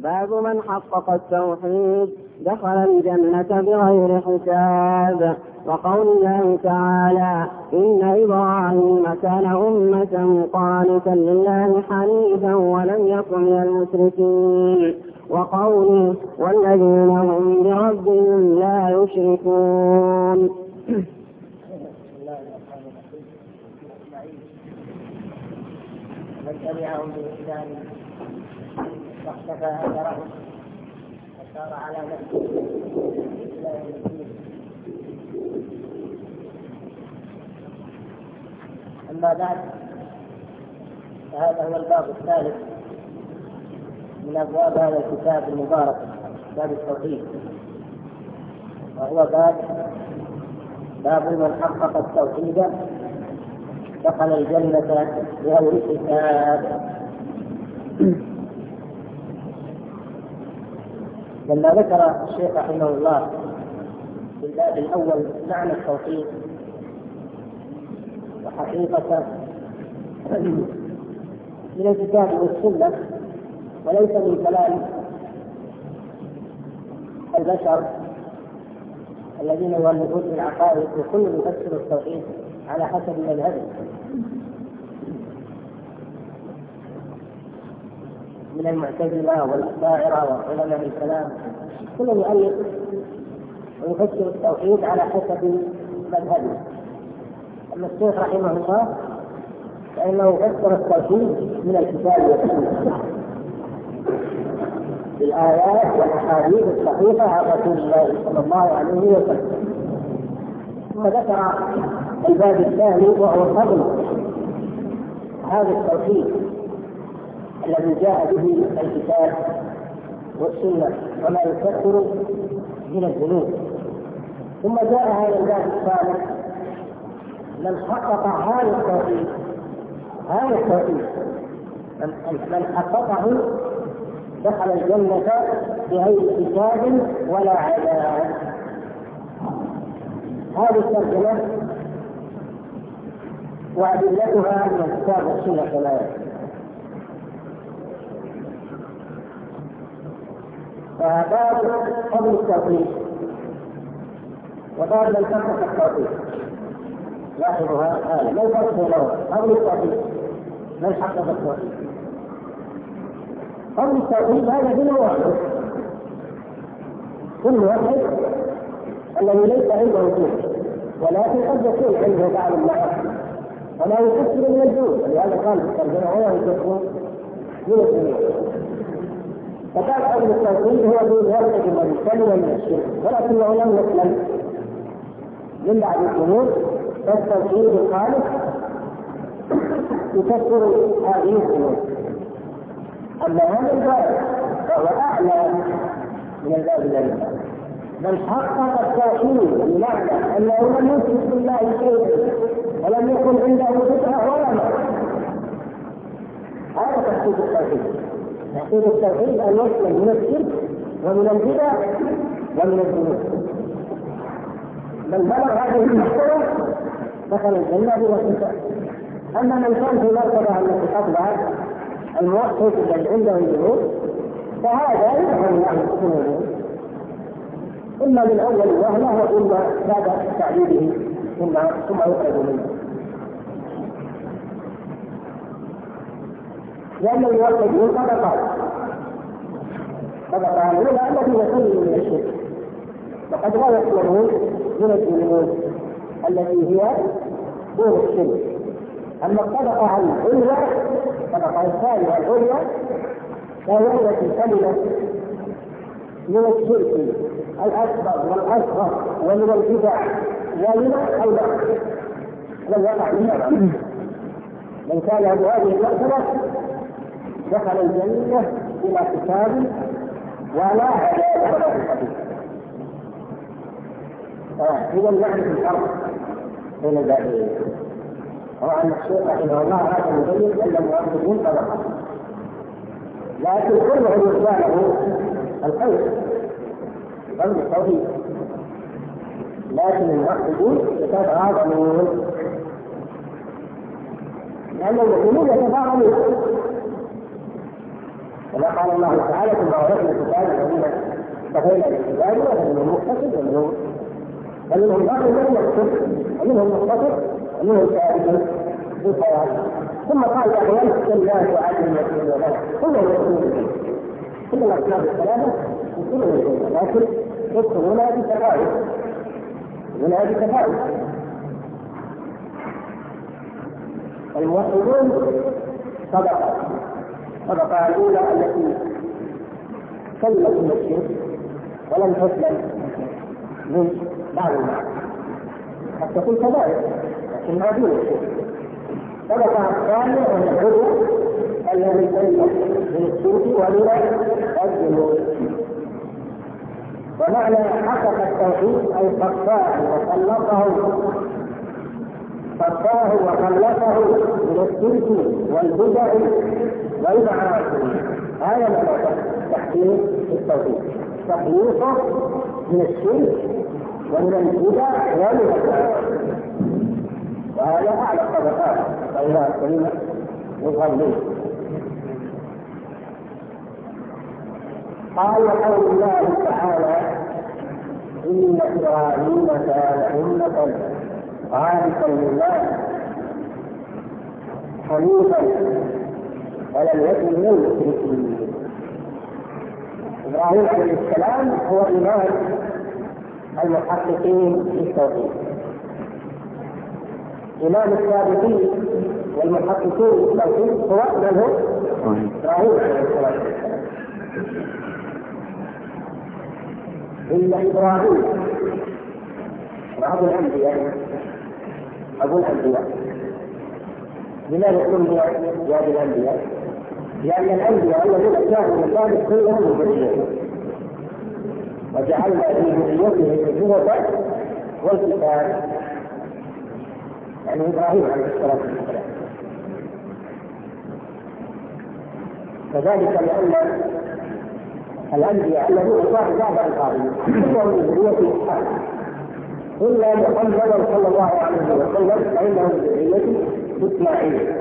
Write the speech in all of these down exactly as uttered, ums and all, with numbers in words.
باب من حقق التوحيد دخل الجنة بغير حساب. وقول الله تعالى إن إبراهيم كان أمة قانتا لله حنيفا ولم يكن من المشركين. وقوله والذين هم بربهم لا يشركون. من تبعهم بإحسان واختفى أثرهم وسار على نفسه أما بعد، فهذا هو الباب الثالث من أبواب هذا الكتاب المبارك، باب التوحيد، وهو باب باب من حقق التوحيد دخل الجنة بغير حساب. لما ذكر الشيخ رحمه الله في الباب الأول معنى التوحيد وحقيقته من الكتاب والسنة وليس من كلام البشر الذين يؤلفون في العقائد، وكل يفسر التوحيد على حسب مذهبه من المعتزلة والأشاعرة وعلماء الكلام، كل يؤلف ويفسر التوحيد على حسب مذهبه. أما الشيخ رحمه الله فإنه فسر التوحيد من الكتاب والسنة بالآيات والأحاديث الصحيحة عن رسول الله صلى الله عليه وسلم. ثم ذكر الباب الثاني وهو فضل هذا التوحيد الذي جاء به الكتاب والسنة وما يكفر من الذنوب. ثم جاء هذا الباب الثالث من حقق هذا التوحيد هذا التوحيد من حققه دخل الجنة بغير حساب ولا عذاب. هذه الترجمة وأدلتها من الكتاب والسنة كما يأتي. فباب فضل التوحيد وباب من حقق التوحيد. لاحظوا هذا ما الفرق بينهم؟ فضل التوحيد من حقق التوحيد. فضل التوحيد هذا دين واحد، كل واحد الذي ليس عنده وجود، ولكن قد يكون عنده بعض المعاصي ولا يكثر من الجود، ولهذا قال في الترجمة ولا يكثر من الذنوب. فقال أهل التوحيد هو دين يرتج من سلم من الشرك، ولكنه لم يسلم من بعد الذنوب، فالتوحيد الخالص يكثر هذه الذنوب. أما هذا الباب فهو أعلى من الباب الذي من حقق التوحيد بمعنى أنه لم يشرك بالله شيئا ولم يكن عنده بدعة ولا مرة. هذا تحقيق التوحيد. تحقيق التوحيد أن يسلم من الشرك ومن البدع ومن الذنوب. من بلغ هذه المرتبة دخل الجنة بلا حساب. أما من كان في مرتبة التي قبلها الموحد الذي عنده الذنوب فهذا يدخل معه الذنوب إما من أول وهلة وإما بعد تعذيبه ثم ثم يخرج منه. لأن الموحدين طبقات، طبقة الأولى التي يسلم من الشرك وقد لا يسلمون من الذنوب التي هي دون الشرك. أما الطبقة العليا الطبقة الثانية العليا فهي التي سلمت من الشرك الأكبر والأصغر ومن البدع ومن المعاصي لم يقع منها. من كان بهذه المرتبة دخل الجنة بلا حساب ولا عذاب. إذا نعرف الفرق بين البابين. وأن الشيخ رحمه الله هذا يبين أن المؤمنين طبقة، لكن كلهم يقبله الخير قبل التوحيد، لكن الموحدين يتفاضلون لأن المؤمنين يتفاضلون كما قال الله تعالى ثم أورثنا الكتاب الذين اصطفينا للعباد ومنهم مقتصد ومنهم ومنهم باقي لم يقتصد ومنهم مقتصد ومنهم سابق بالخيرات. ثم قال أحيانا الناس عدل المسلمين لنا كلهم يؤمنون كل الأصناف الثلاثة كلهم يؤمنون، لكن يدخلون بتفاوت من هذه التفاوت. الموحدون طبقة الطبقة الأولى التي سلمت من الشرك ولم تسلم من بعض الناس قد تكون كذلك لكنها دون الشرك. الطبقة الثانية وهي العلو الذي سلم من الشرك ومن الذنوب. ومعنى حقق التوحيد أي صفاه وخلصه صفاه وخلصه من الشرك والبدع والمعاصي. هذا معنى تحقيق التوحيد، تخليصه من الشرك ومن البدع والمعاصي. وهذا أعلى الطبقات فإذا الكلمة يظهر منه. قال قول الله تعالى إن إبراهيم كان أمة قانتا لله حنيفا ولم يكن من المشركين. إبراهيم عليه السلام هو إمام المحققين للتوحيد، إمام السابقين والمحققين للتوحيد هو من هو؟ إبراهيم عليه السلام. إن إبراهيم أبو الأنبياء أبو الأنبياء. لماذا يكون بهذه الأنبياء؟ لأن الأنبياء الذين كانوا من ذلك كلهم من ذريته، وجعلنا في ذريته الهدى والكتاب، يعني إبراهيم عليه الصلاة والسلام. وذلك لأن الأنبياء الذين كانوا بعد إبراهيم كلهم من ذرية إسحاق إلا محمدا صلى الله عليه وسلم فإنه من ذرية إسماعيل،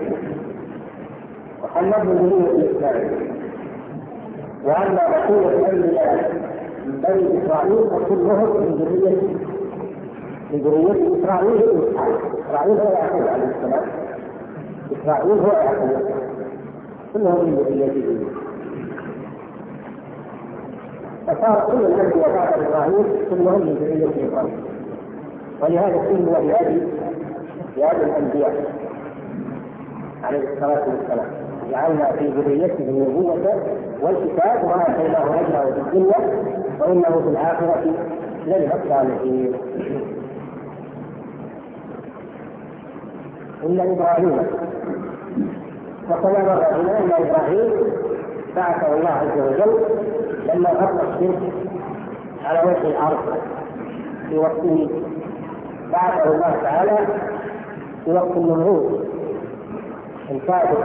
محمد من ذرية إسماعيل. وأما بقية الأنبياء من بني إسرائيل فكلهم من ذرية من ذرية إسرائيل وإسحاق. إسرائيل هو يعقوب عليه السلام، إسرائيل هو يعقوب، كلهم من ذريته. فصار كل الأنبياء بعد إبراهيم كلهم من ذرية إبراهيم. ولهذا كل وهذه هذه الأنبياء عليه الصلاة والسلام جعلنا في ذريته النبوة والكتاب وآتيناه أجره في الدنيا وإنه في الآخرة لمن الصالحين. إن إبراهيم وكما مر بنا أن إبراهيم بعثه الله عز وجل لما غطى الشرك على وجه الأرض في وقته، بعثه الله تعالى في وقت النمرود الكافر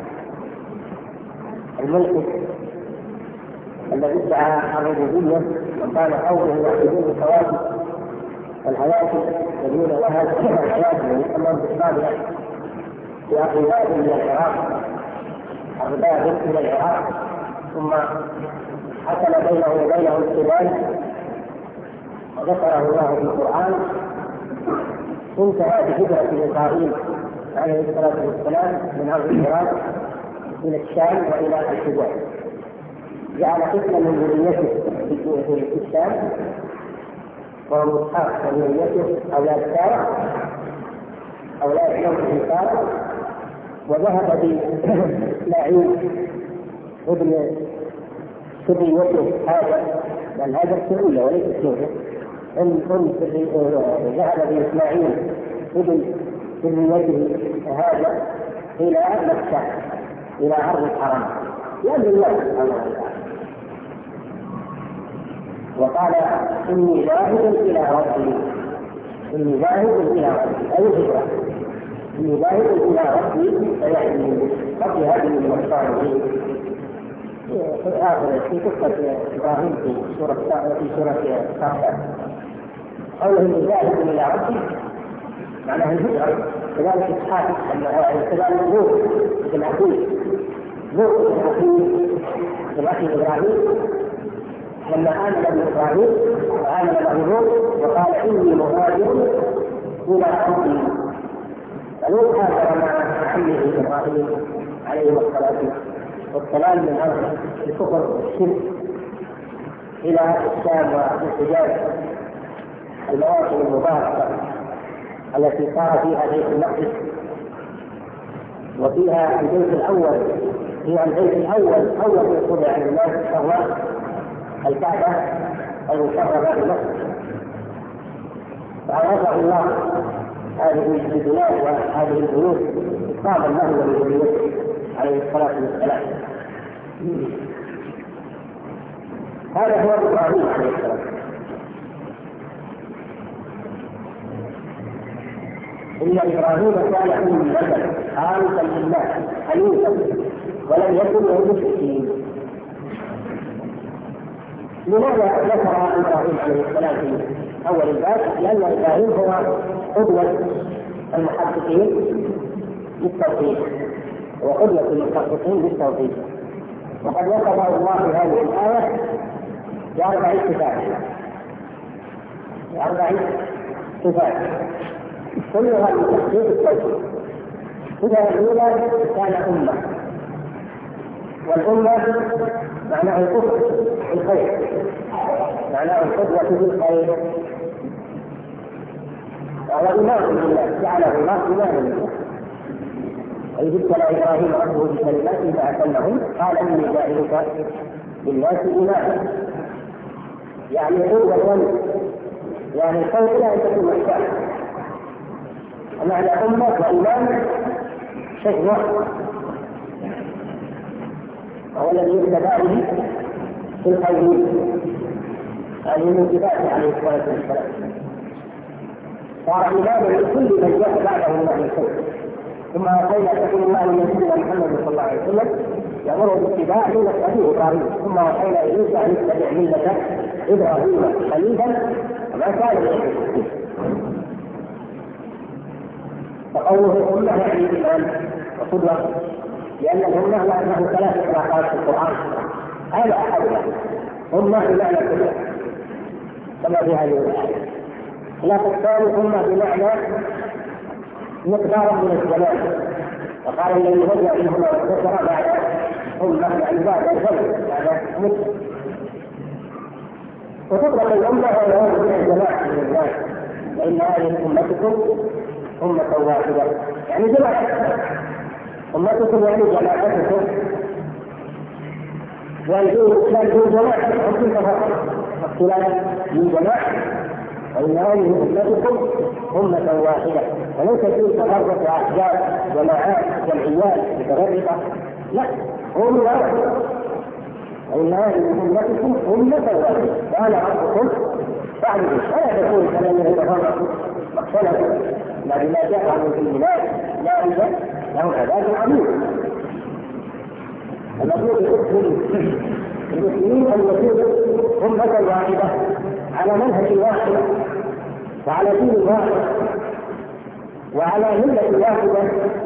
الملك الذي ادعى الربوبية وكان قومه يعبدون الكواكب والهياكل يدعون لها الحياة ويسمون بالصابئة في أرض بابل من العراق، أرض بابل من العراق، ثم حصل بينه وبينه الخلاف وذكره الله في القرآن. انتهى بهجرة إسرائيل عليه الصلاة والسلام من أرض العراق إلى الشام وإلى الحجاز، جعل قسما من ذريته في الشام وهو إسحاق وذريته أولاد سارة أولاد زوجه سارة، وذهب بإسماعيل ابن ذريته هذا، بل هذا السرية وليس زوجه، أن ذهب بإسماعيل ابن ذريته هذا إلى مكة إلى أرض الحرم لأجل الله سبحانه وتعالى، وقال إني ذاهب إلى ربي، إني ذاهب إلى ربي أي هجرة، إني ذاهب إلى ربي فيعني ربي هذه المختار في آخر في قصة إبراهيم في سورة في سورة صافات قوله إني ذاهب إلى ربي معناه الهجرة. كذلك إسحاق كذلك لوط بن أخيه لوط بن أخيه مثل أخي إبراهيم لما آمن بإبراهيم وآمن له لوط وقال إني مهاجر إلى ربي، فلوط هاجر مع عمه إبراهيم عليه الصلاة والسلام من أرض الكفر والشرك إلى الشام والحجاز، المواطن المباركة التي صار فيها بيت المقدس وفيها البيت الأول، هي البيت الأول أول من طبع الناس وهو الكعبة المشرفة بمكة. فعرفه الله هذه البلاد وهذه البيوت إكراما له ولنبيه عليه الصلاة والسلام. هذا هو إبراهيم عليه السلام. إن إبراهيم كان أمة خالصا لله حنيفا ولم يكن له مشركين. لماذا ذكر إبراهيم عليه السلام في أول الباب؟ لأن إبراهيم هو قدوة المحققين للتوحيد وقدوة المحققين للتوحيد، وقد وصفه الله في هذه الآية بأربع صفات بأربع صفات كلها من تحقيق التوحيد. الصفة الأولى كان أمة، والأمة معناه القدوة في الخير، معناه القدوة في الخير، وهو إمام بالله، جعله الله إماما بالله. وإذ ابتلى إبراهيم ربه بكلمات فأتمهن قال إني جاعلك للناس إماما، يعني قوة الولد، يعني الخير لا تكون محتاج. معنى أمة وإمام شيء واحد، وهو الذي يبتدأ به في الخير، هذه من صفاته عليه الصلاة والسلام. صار إماما لكل من جاء بعده من أهل الخير. ثم وصينا تكون الله لنبينا محمد صلى الله عليه وسلم يأمره باتباع ملة أبيه إبراهيم، ثم وصينا إليك أن يتبع ملة إبراهيم حنيفا وما كان من المشركين. فقوله أمة يعني الإمام وقدوة، لأن الأمة له ثلاث إطلاقات في القرآن، هذا أحدها أمة بمعنى كلها كما في هذه الآية. الإطلاق الثاني أمة بمعنى مقدار من الزمان، وقال الذي هدى منهما وذكر بعد أمة يعني بعد الزمن بعد مدة. وتطلق الأمة على من الجماعة من الناس، وإن هذه أمتكم أمة واحدة يعني جماعة، أمتكم يعني جماعتكم، ويجوز الإسلام من جماعة وكل تفرق واختلاف من جماعة، وإن هذه أمتكم أمة واحدة، وليس فيه تفرق أحزاب جماعات جمعيات متفرقة، لا، هم واحد. وإن هذه أمتكم أمة واحدة وأنا ربكم فاعبدوا، ولا تكون كالذين يتفرقوا واختلفوا ما بما جاءهم في البلاد لا ريب لهم عذاب عظيم. المفروض المسلمين أن يكونوا أمة واحدة على منهج واحد وعلى دين واحد وعلى ملة واحدة.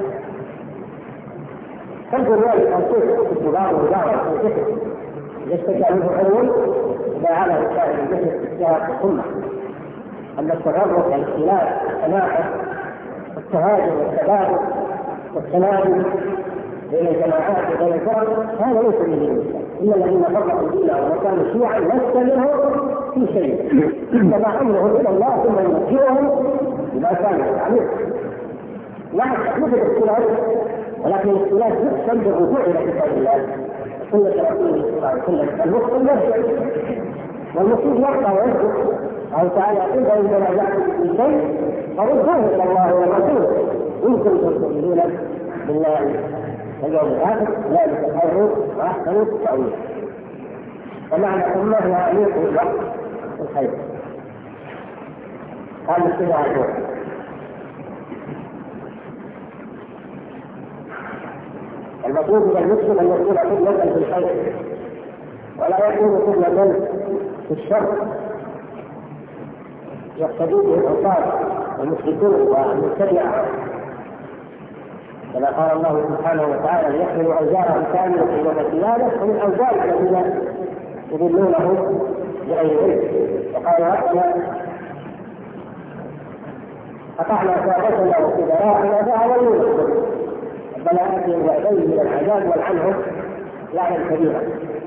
تنظر ذلك الصوت في الضباط والدعوة والفكر يشتكى منه أول إذا على رسائل الجسد استجاب الأمة، أن التغرق والاختلاف والتناقض والتهاجم والتبادل والتنازل بين الجماعات وبين الفرق هذا ليس من دين الإسلام. إن الذين فرقوا دينهم وكانوا شيعا لست منهم في شيء، إنما أمرهم إلى الله ثم ينبئهم بما كانوا يفعلون. نعم يوجد اختلاف، ولكن الاختلاف يحسن بالرجوع إلى كتاب الله سنة رسوله صلى الله عليه وسلم. المسلم يرجع والمسلم يقطع ويسجد، قال تعالى إذا إذا رجعتم في شيء فردوه إلى الله والرسول إن كنتم تؤمنون بالله واليوم الآخر ذلك خير وأحسن تأويلا. ومعنى أمة هو أمير الوقت والخير. هذا السبع الأول. المطلوب من المسلم أن يكون قدوة في الخير ولا يكون قدوة في الشر يقتدي به العصاة والمشركون والمبتدعة كما قال الله سبحانه وتعالى ليحملوا أوزارهم كاملة يوم القيامة ومن أوزار الذين يضلونهم بغير علم. وقال ربنا قطعنا سادتنا وكبراءنا فأضلونا ربنا آتهم ضعفين من العذاب والعنهم لعنا كبيرا.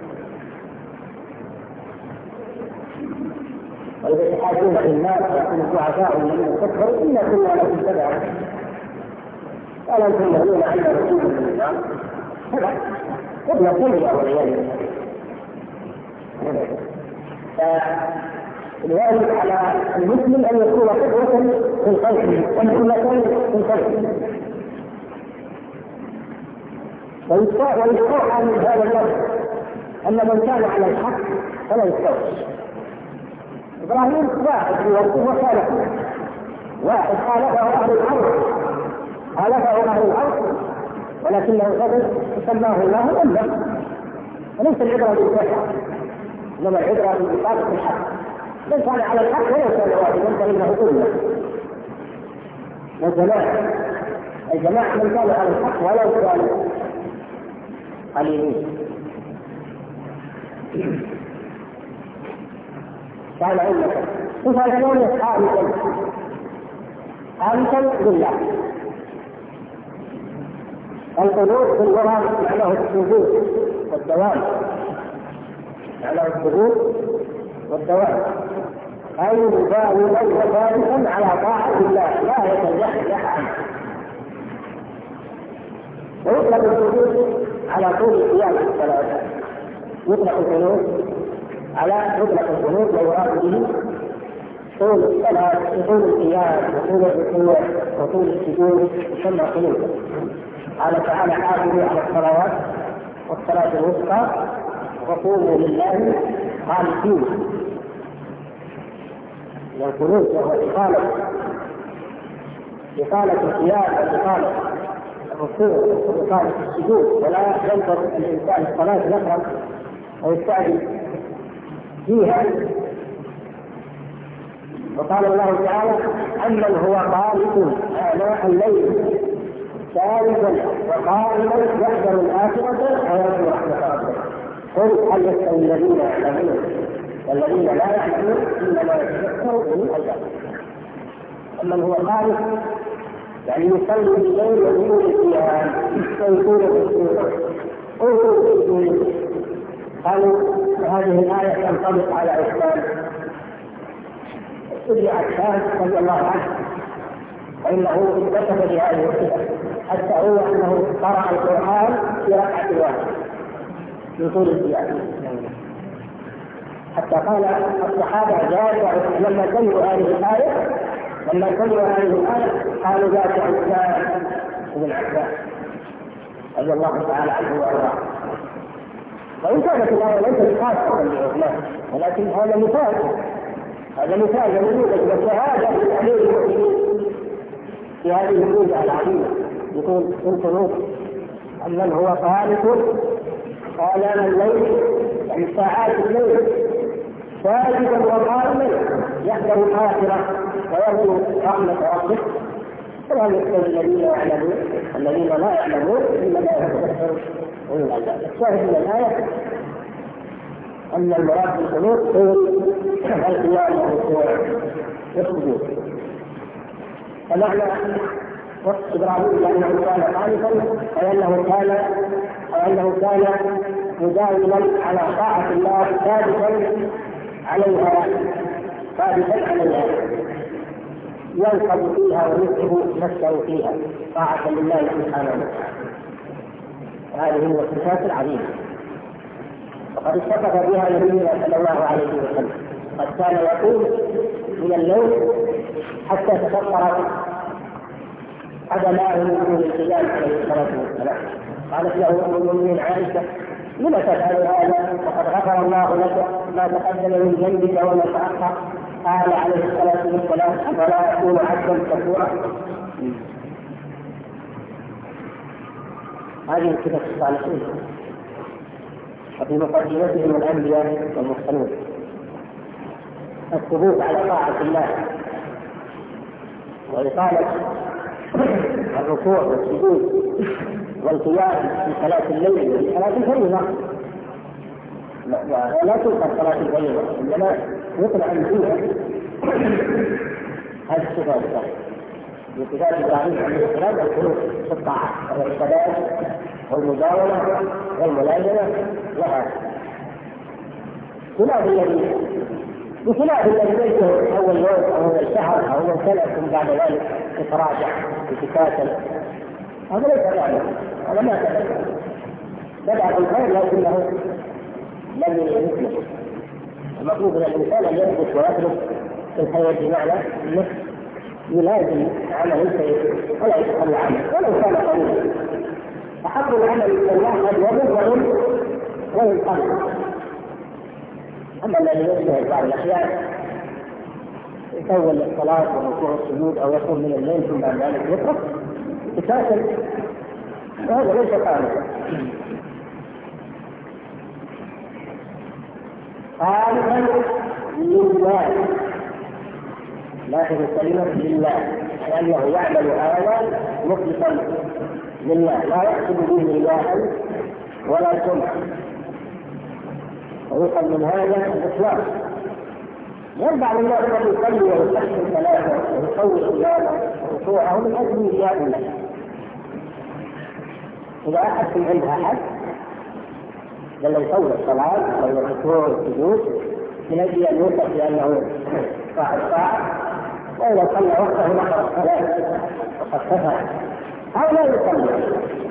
وإذا تحاجون في الناس يكون الضعفاء الذين كفروا إنا كنا لكم تبعا ألم تنهون عن رسول من النار هذا قبل كل والعياذ بالله. فالواجب على المسلم أن يكون قدوة في الخلق ومثلة في الخلق ويستطيع من هذا اللفظ أن من كان على الحق فلا يستوي. إبراهيم واحد في وقته وخالفه، واحد خالفه أهل الأرض خالفه أهل الأرض ولكنه غضب سماه الله أمه. وليس العبرة بالكفر إنما العبرة بإطاعة الحق. من كان على الحق ولو كان واحدا فإنه أمه. والجماعة الجماعة من كان على الحق ولو كان قليلين. كان أمة تفعلون خالصا خالصا لله. القنوت في اللغة معناه الثبوت والدوام، معناه الثبوت والدوام، أي مداوما وثابتا على طاعة الله لا يتزحزح عنه. ويطلق الثبوت على طول قيام الصلاة، يطلق القنوت على مطلق القنوت ويراد به طول الصلاة وطول القيام وطول الركوع وطول السجود يسمى قنوتا. قال تعالى حافظوا على الصلوات والصلاة الوسطى وقوموا لله قانتين. القنوت وهو إقامة إقامة القيام وإقامة الركوع وإقامة السجود، ولا ينظر الإنسان الصلاة نفرا ويستعجل فيها. وقال الله تعالى أمن هو قانت آناء الليل ساجدا وقائما يحذر الآخرة ويرجو رحمة ربه قل هل يستوي الذين يعلمون والذين لا يعلمون إنما يتذكر أولو الألباب. أمن هو قانت يعني يصلي بالليل ويقول القيام ويقول الركوع ويقول. قالوا هذه الآية تنطبق على عثمان ابن عفان رضي الله عنه، فإنه اتصف بهذه الصفة حتى هو أنه قرأ القرآن في ركعة واحدة من طول القيام، حتى قال الصحابة جاء لما سمعوا هذه الآية لما سمعوا هذه الآية قالوا ذاك عثمان بن عفان رضي الله تعالى عنه وأرضاه. وإن كانت الآية ليست خاصة بعثمان ولكن هذا مثال هذا مثال لنموذج وشهادة للأمير المؤمنين في هذه النموذج العظيمة. يقول انت أمن هو خالق آلام الليل يعني ساعات الليل ساجدا وقائما يحذر الآخرة ويرجو رحمة ربه ولا يستوي الذين يعلمون الذين لا يعلمون إنما يتذكر أولو الألباب. الشاهد من الآية أن المراد بالقنوت هو القيام والركوع والسجود. فمعنى وصف إبراهيم بأنه كان خالصا أي أنه كان أي أنه كان مداوما على طاعة الله ثابتا عليها ثابتا عليها ينقض فيها ويتعب نفسه فيها طاعة لله سبحانه وتعالى. هذه هي الصفات العظيمة وقد اتصف بها نبينا صلى الله عليه وسلم. قد كان يقوم من الليل حتى تفطر قدماه من دون القيام عليه الصلاة والسلام. قالت له أم المؤمنين عائشة لم تفعل هذا وقد غفر الله لك ما تقدم من ذنبك وما تأخر؟ قال عليه الصلاة والسلام أفلا يكون عبدا شكورا. هذه صفة الصالحين وفي مقدمتهم الأنبياء والمرسلون الثبوت على طاعة الله وإقامة الركوع والسجود والقيام في صلاة الليل وفي صلاة الفريضة، لا تنكر صلاة الفريضة إنما يطلع فيها هذه الصفات بصفات إبراهيم عليه السلام والخلوق في الطاعة والعبادات والمداومة والملازمة وهذا خلاف الذي بخلاف الذي ليس أول يوم أو أول شهر أو أول سنة ثم بعد ذلك يتراجع ويتكاسل، هذا ليس ذلك، هذا ما تبدأ بدأ بالخير لكنه لم يثبت. المطلوب من الإنسان أن يثبت ويثبت في الخير بمعنى النفس يلازم عمل الخير ولا يتخلى عنه ولو كان قليلا. أحب العمل إلى الله قد يضر وينقل. أما الذي يجتهد بعض الأحيان يطول الصلاة والركوع والسجود أو يقوم من الليل ثم بعد ذلك يترك يتكاسل، وهذا ليس قانونا. خالصا لله، لاحظ الكلمة لله، لأنه يعمل هذا مخلصا لله لا يحسب به رياء ولا سمعة، ويقل من هذا الإخلاص. ينبع لله الذي يصلي ويستحسن ثلاثة ويطول قيامه وركوعه من أجل رياء الله. إذا أحد عند أحد بل يطول الصلاة أو الركوع والسجود من أجل أن يوصف بأنه صاحب ساعة، وإذا صلى وقته نحو الصلاة وقد كفى أو لا يصلي.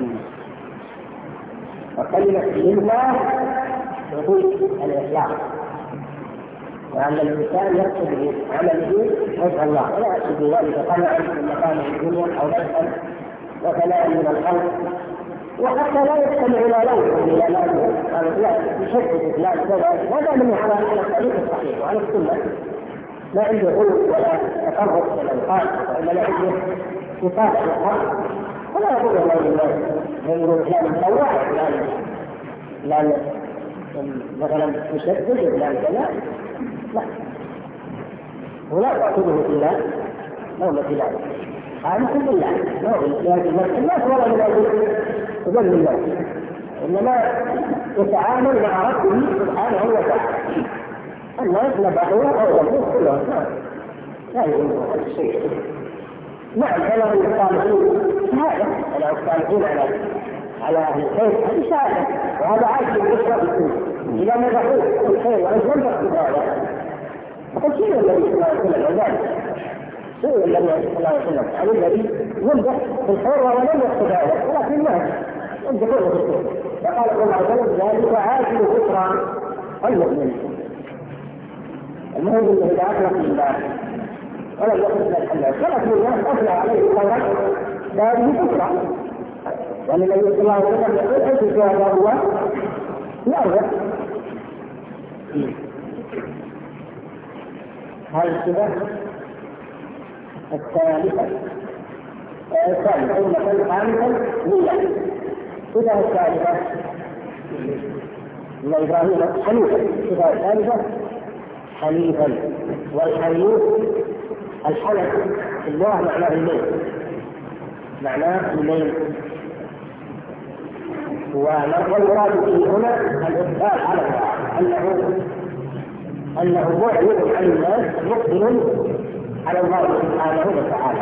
وكلمة لله يقول الإخلاص، وأن الإنسان يقصد بعمله وجه الله ولا يقصد بذلك طمعا من مقام الدنيا أو نفسا وثناء من الخلق، وحتى لا يستمع إلى لوحه إلى لازم قالوا لا يشدد فلان كذا، هذا من على الطريق الصحيح وعلى السنة، لا عنده غلو ولا تقرب ولا انقاذ ولا لا عنده صفات الحق، ولا يقول الله لله يقول فلان مطوع فلان فلان مثلا مشدد فلان كذا، لا ولا تأخذه إلا نومة الله خالص لله، لا يجب الناس ولا من أجل الله، إنما يتعامل مع ربه سبحانه وتعالى. الناس نبعوه أو يموت كلهم لا يهمهم هذا الشيء. نعم أنا الصالحين شهادة، أنا الصالحين على على أهل الخير هذه شهادة، وهذا عايش بالأسرة بالكل. إذا نبعوه في الخير وأنت لم تقصد هذا فقد شيء الذي صلى الله عليه وسلم عباده، شيء الذي صلى الله عليه وسلم عن الذي يمدح في الخير ولم يقصد هذا ولكن الناس يمدحونه في الخير. فقال الله عز وجل ذلك عاجل ذكرى المؤمن. المهم انه اذا اطلق لله ولم يقصد الحلال ولكن الناس اطلق عليه خيرا فهذه ذكرى، وان النبي صلى الله عليه وسلم يقول انت شهداء الله يرضى. هذه الصفة الثالثة الثالثة ثم خامسا لله. الصفة الثالثة من إبراهيم حنيفا. الصفة الثالثة حنيفا، والحنيف الحنف في الله معناه الميل، معناه الميل، والمراد به هنا الإقبال على الله، أنه أنه معرض عن الناس مقبل على الله سبحانه وتعالى،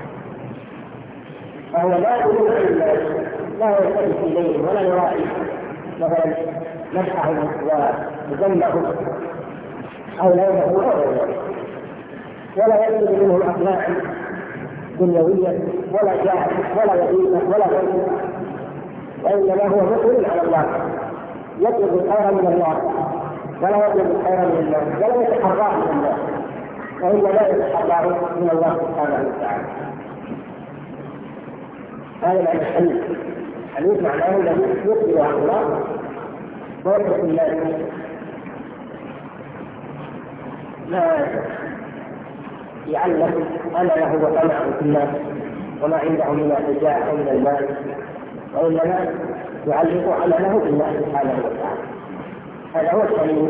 فهو لا يريد عن الناس، لا يلتفت إليهم ولا يراعي مثلا مدحهم وذمهم أو لومهم ولا يطلب منهم أخلاق دنيوية ولا جاه ولا وظيفة ولا غيره، وإنما هو مقبل على الله يطلب الخير من الله ولا يطلب الخير من الناس ولا يتحرى من الناس، وإلا لا يتحرى من الله سبحانه وتعالى. هذا معنى الحنيف. الحنيف معناه الذي يقبل على الله ويترك الناس ما يعلم أنا له وطمع في الناس وما عنده من الرجاء أو من المال، وإنما يعلق عمله بالله سبحانه وتعالى. هذا هو الحنيف.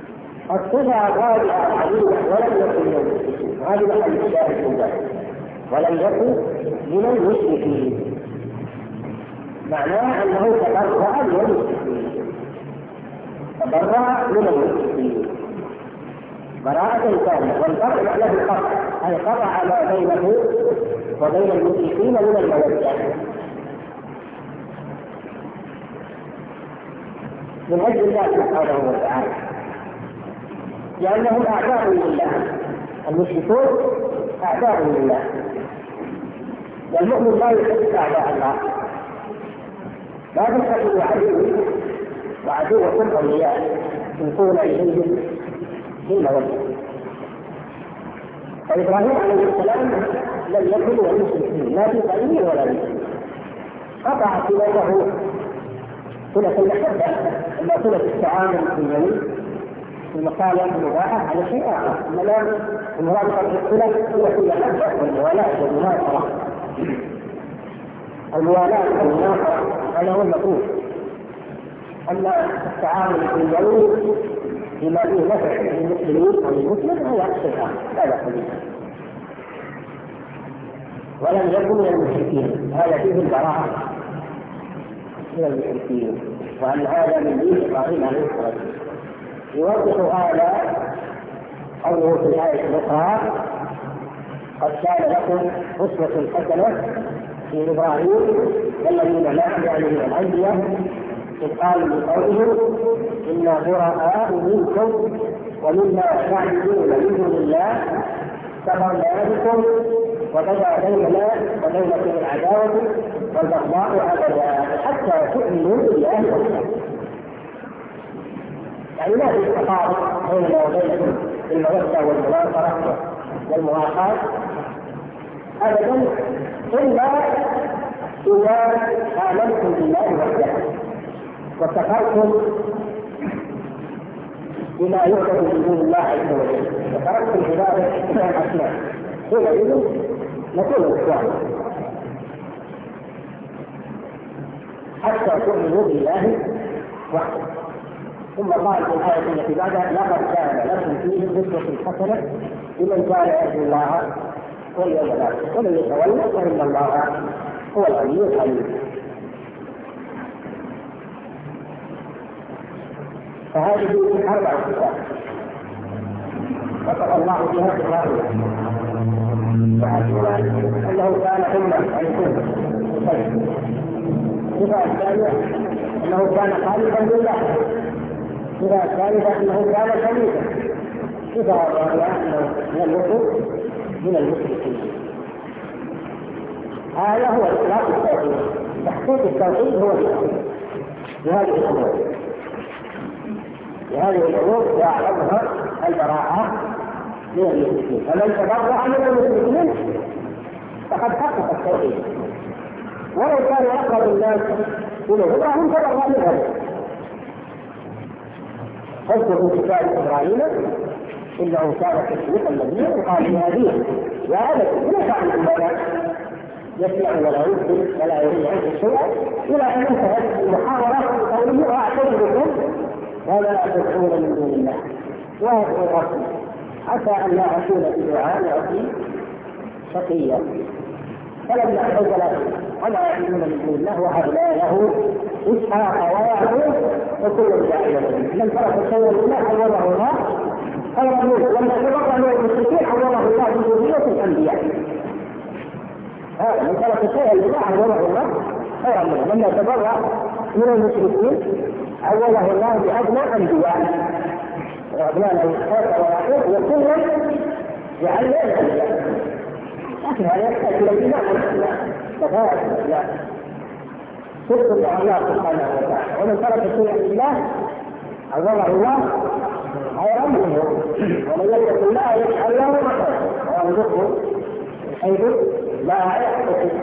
الصفة الرابعة الحنيف ولم يكن يوم، وهذه محل الشاهد من ذلك. ولم يكن من المشركين، معناه أنه تبرأ من المشركين، تبرأ من المشركين براءة كاملة. والبرء له القطع، أي قطع ما بينه وبين المشركين من المودة من أجل الله سبحانه وتعالى، لأنهم أعداء لله، المشركون أعداء لله، والمؤمن لا يحب أعداء الله، لا تستطيع عدو وعدوكم أولياء تلقون إليهم بالمودة. فإبراهيم عليه السلام لم يكن من المشركين لا في قليل ولا في، قطع صلته صلة المحبة، أما صلة التعامل في اليمين في المصالح المباحة على شيء آخر، أما المرابطة بالصلة هي في المحبة والموالاة والمناصرة. الموالاة والمناصرة هذا هو المطلوب، أما التعامل في اليمين بما فيه نفع للمسلمين أو المسلم هو شيء آخر لا بأس به. ولم يكن من المشركين، هذا فيه البراءة من المشركين، وأن هذا من دين إبراهيم عليه السلام. يوضح هذا قوله في الآية الأخرى: قد كان لكم أسوة حسنة في إبراهيم والذين معه يعني من الأنبياء إذ قالوا لقومهم إنا براء منكم ومما تعبدون من دون الله كفرنا بكم وبدا بيننا وبينكم العداوة والبغضاء أبدا حتى تؤمنوا بالله وحده. يعني لا في تقارب بيننا وبينكم المودة والمناصرة والمواقات أبدا إلا إذا آمنتم بالله وحده وكفرتم بما يعبد من دون الله عز وجل وتركتم عبادة الأصنام، حينئذ نكون إخوانا حتى تؤمنوا بالله وحده. ثم قال في الآية التي بعدها: لقد كان لكم فيه أسوة حسنة لمن كان يرجو الله واليوم الآخر ومن يتولى فإن الله هو الغني الحميد. فهذه أربع صفات وصف الله بها إبراهيم، وأجمع أنه كان أمة عن كل شيء. الصفة الثانية أنه كان خالقا لله. الصفة الثالثة أنه كان حميدا. الصفة الرابعة أنه لم يكن من المشركين. هذا هو إطلاق التوحيد. تحقيق التوحيد هو بهذه الأمور، بهذه الأمور وأعظمها البراءة من المشركين. فمن تبرأ من المشركين فقد حقق التوحيد، ولو كان أقرب الناس إليه إبراهيم تبرأ منهم. اذكر في كتاب إبراهيم إنه كان صديقا نبيا وقال لأبيه: يا أبت لا تعبد الله يسمع ولا يبصر ولا يريد عنك شيئا، إلى أن انتهت المحاورة قوله: وأعتذركم ولا تدعون من دون الله وادعوا الرسول عسى أن لا أكون بدعاء ربي شقيا. فلما اعتزل وما يعبدون من دون الله وهبنا له إسحاق ويعقوب وكل جاء من ترك شيئا لله حوله الله خيرا منه، لما تبرأ من المشركين حوله الله بذرية الأنبياء. هذا من ترك شيئا لله حوله الله خيرا منه، لما تبرأ من المشركين حوله الله بأبناء أنبياء وأبناء إسحاق ويعقوب وكلا جعلنا الأنبياء. لكن هذا يحتاج إلى الإيمان والإسلام. لا شكر الله سبحانه وتعالى. ومن ترك شيئا لله عوضه الله خيرا منه، ومن يتق الله يجعل له مخرجا ويرزقه من حيث لا يحتسب.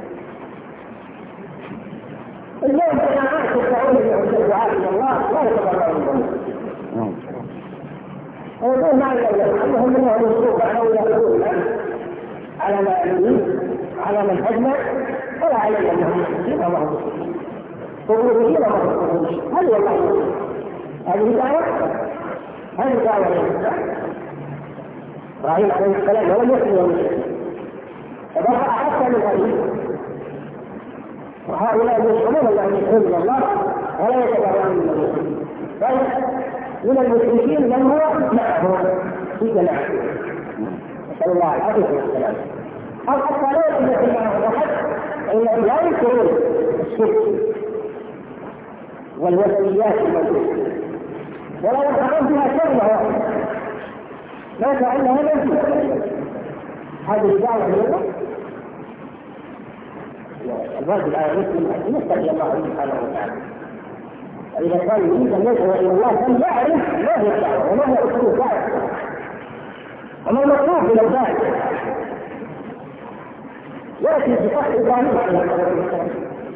اليوم جماعات تدعون الدعاء الى الله لا يتبرؤون منه. ويقول ما يعلم انهم منهم السوء على يقولون على ما يريد على من حجنا ولا على انهم مسلمين وما هم مسلمين قبولين وما هم قبولين. هل والله هذه دعوة؟ هذه دعوة إبراهيم عليه السلام ولم يكن من المشركين، تبرأ حتى من هذه. وهؤلاء يشعرون أنهم يشركون بالله ولا يتبرؤون من المشركين، بل من المشركين من هو معه في جماعة، نسأل الله العافية والسلام. أو حتى لا يكون معه أحد فإنهم لا ينكرون الشرك والوثنيات الموجودة ولا يرفعون بها كلمة واحدة ما كأنها منفية. هذه دعوة من الله. الواجب على المسلم أن يستحي الله سبحانه وتعالى، وإذا كان يريد أن يدعو إلى الله فليعرف ما هي الدعوة وما هي أسلوب الدعوة وما المطلوب من الداعي. يأتي في صح إبراهيم عليه الصلاة والسلام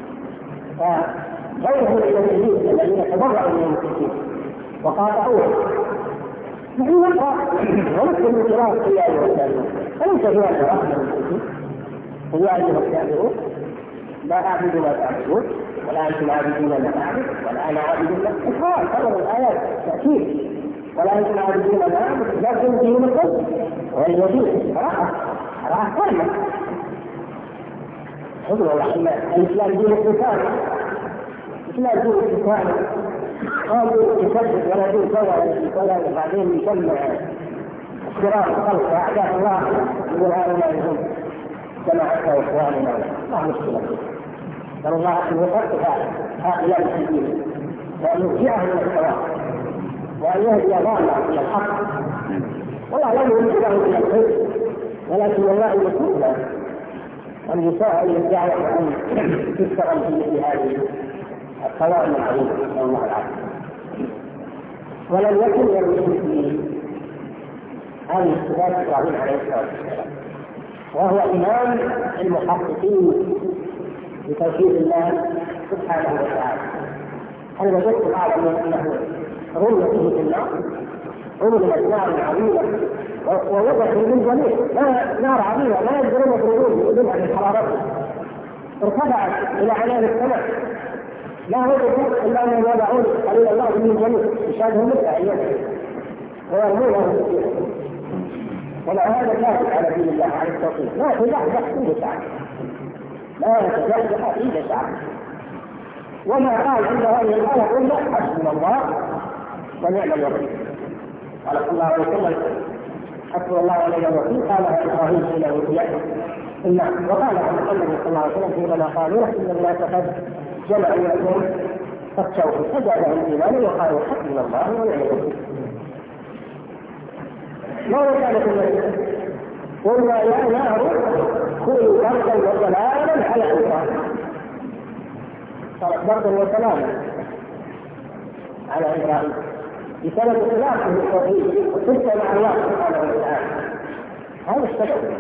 فغيره الذين الذين تبرأوا من المشركين وقاطعوه نحن نقرأ ونكتب من قراءة يا أيها الكافرون فليس في هذا رحمة المشركين يا أيها الكافرون لا أعبد ما تعبدون ولا أنتم عابدون ما أعبد ولا أنا عابد ما إخوان. هذه الآيات تأكيد ولا أنتم عابدون ما أعبد لكن دينكم واليدين صراحة صراحة كاملة. حضر الله الإسلام دين القتال، الإسلام دين القتال قالوا يكذب ولا دين كذا ولا بعدين يسمى اختراق خلق أعداء الله يقول هؤلاء هم جماعة وإخواننا ما مشكلة. قال الله أن يفتح هؤلاء المسلمين وأن يرجعهم إلى الصواب وأن يهدي ضالة إلى الحق ولا لم يرجعهم إلى الخير ولكن الله يقول له أن يساعد الدعوة أن تشتغل في مثل هذه القوائم العظيمة نسأل الله العافية. ولم يكن من المسلمين هذه الصفات إبراهيم عليه الصلاة والسلام وهو إمام المحققين بتوحيد الله سبحانه وتعالى. أنا وجدت بعض أنه رمي فيه في النار رمي نار عظيمة ووضع من جميع نار عظيمة لا يقدرون يخرجون بدون عن حرارتها ارتفعت إلى عنان السماء لا وجدوا إلا أنهم يضعون قليل الله من جميع يشاهدهم متى أيام ويرمونه ولا هذا كافر على دين الله على التوحيد لا تزحزح فيه شعب لا تزحزح فيه شعب. وما قال عند هذه الآية إلا حسبنا الله ونعم الوكيل. قال صلى الله عليه وسلم حسبنا الله ونعم الوكيل. قال إبراهيم حين ولي إن وقال محمد صلى الله عليه وسلم حينما قالوا إن الناس قد جمعوا لكم فاخشوهم فزادهم إيمانا وقالوا حسبنا الله ونعم الوكيل. ماذا كانت المسجد؟ قلنا يا نار كونوا بردا وسلاما على إبراهيم. صارت بردا وسلاما على إبراهيم بسبب خلافه التوحيد وصدقه مع الله سبحانه وتعالى. هذا السبب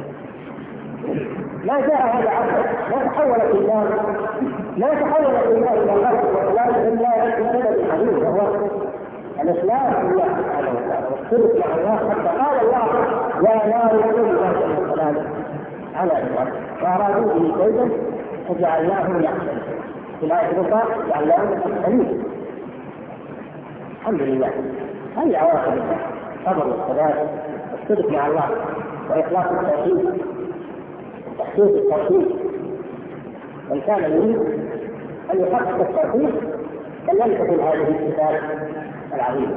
ما جاء هذا عبدا ما تحولت الله ما تحولت الله إلى الله والسلام إلا بسبب عظيم وهو الإسلام بالله سبحانه وتعالى والصدق مع الله. حتى قال الله يا نار كوني بردا وسلاما على إبراهيم وأرادوا به كيدا فجعلناهم الأحسن في الآية الأخرى جعلناهم الأحسنين. الحمد لله هذه عواقب الصبر والثبات والصدق مع الله وإخلاص التوحيد وتحقيق التوحيد. من كان يريد أن يحقق التوحيد فليمتثل هذه الصفات العظيمة.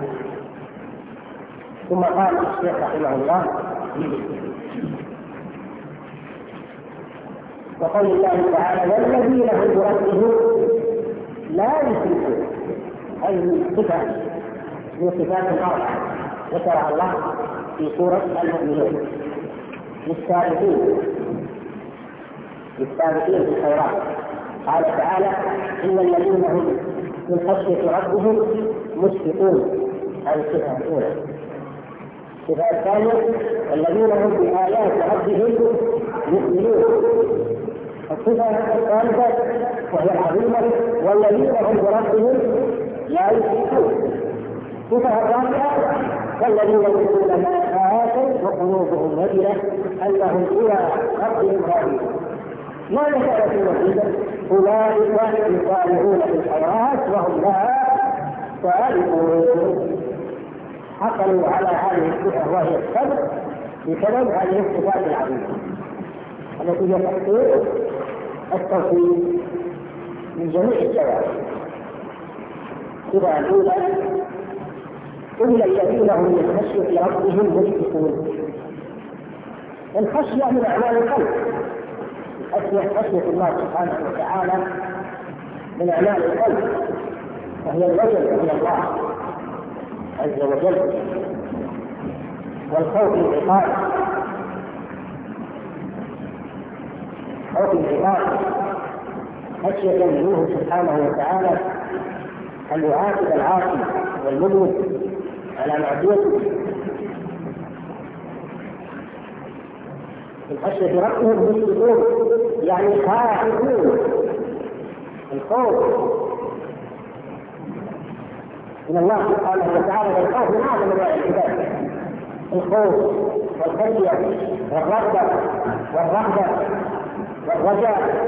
ثم قال الشيخ رحمه الله وقول الله تعالى والذين هم بربهم لا يشركون هذه صفة من صفات الأربعة ذكرها الله في سورة المؤمنون للسابقين للسابقين في الخيرات. قال تعالى إن الذين هم من خشية ربهم مشفقون. هذه الصفة الأولى. الصفة الثانية والذين هم بآيات ربهم يؤمنون. الصفة الثالثة وهي العظيمة والذين هم بربهم لا يشركون. الصفة الرابعة والذين يؤمنون ما آتوا وقلوبهم وجلة أنهم إلى ربهم راجعون. ما نشأت النتيجة أولئك يسارعون في الخيرات وهم لها سابقون. حصلوا على هذه الصفة وهي الصبر بسبب هذه الصفات العظيمة. التي هي تحقيق التوحيد من جميع الجوانب. إذا قيل إلا الذين هم من خشية ربهم مشفقون، الخشية من أعمال القلب، خشية خشية الله سبحانه وتعالى من أعمال القلب، وهي الوجل من الله عز وجل، والخوف من العقاب، خوف العقاب خشية منه سبحانه وتعالى أن يعاقب العاصي والمذنب على معصيته. الخشية ربهم مشفقون يعني خائفون، الخوف من الله سبحانه وتعالى والخوف من أعظم أنواع العبادة، الخوف والخشية والرغبة والرهبة والرجاء،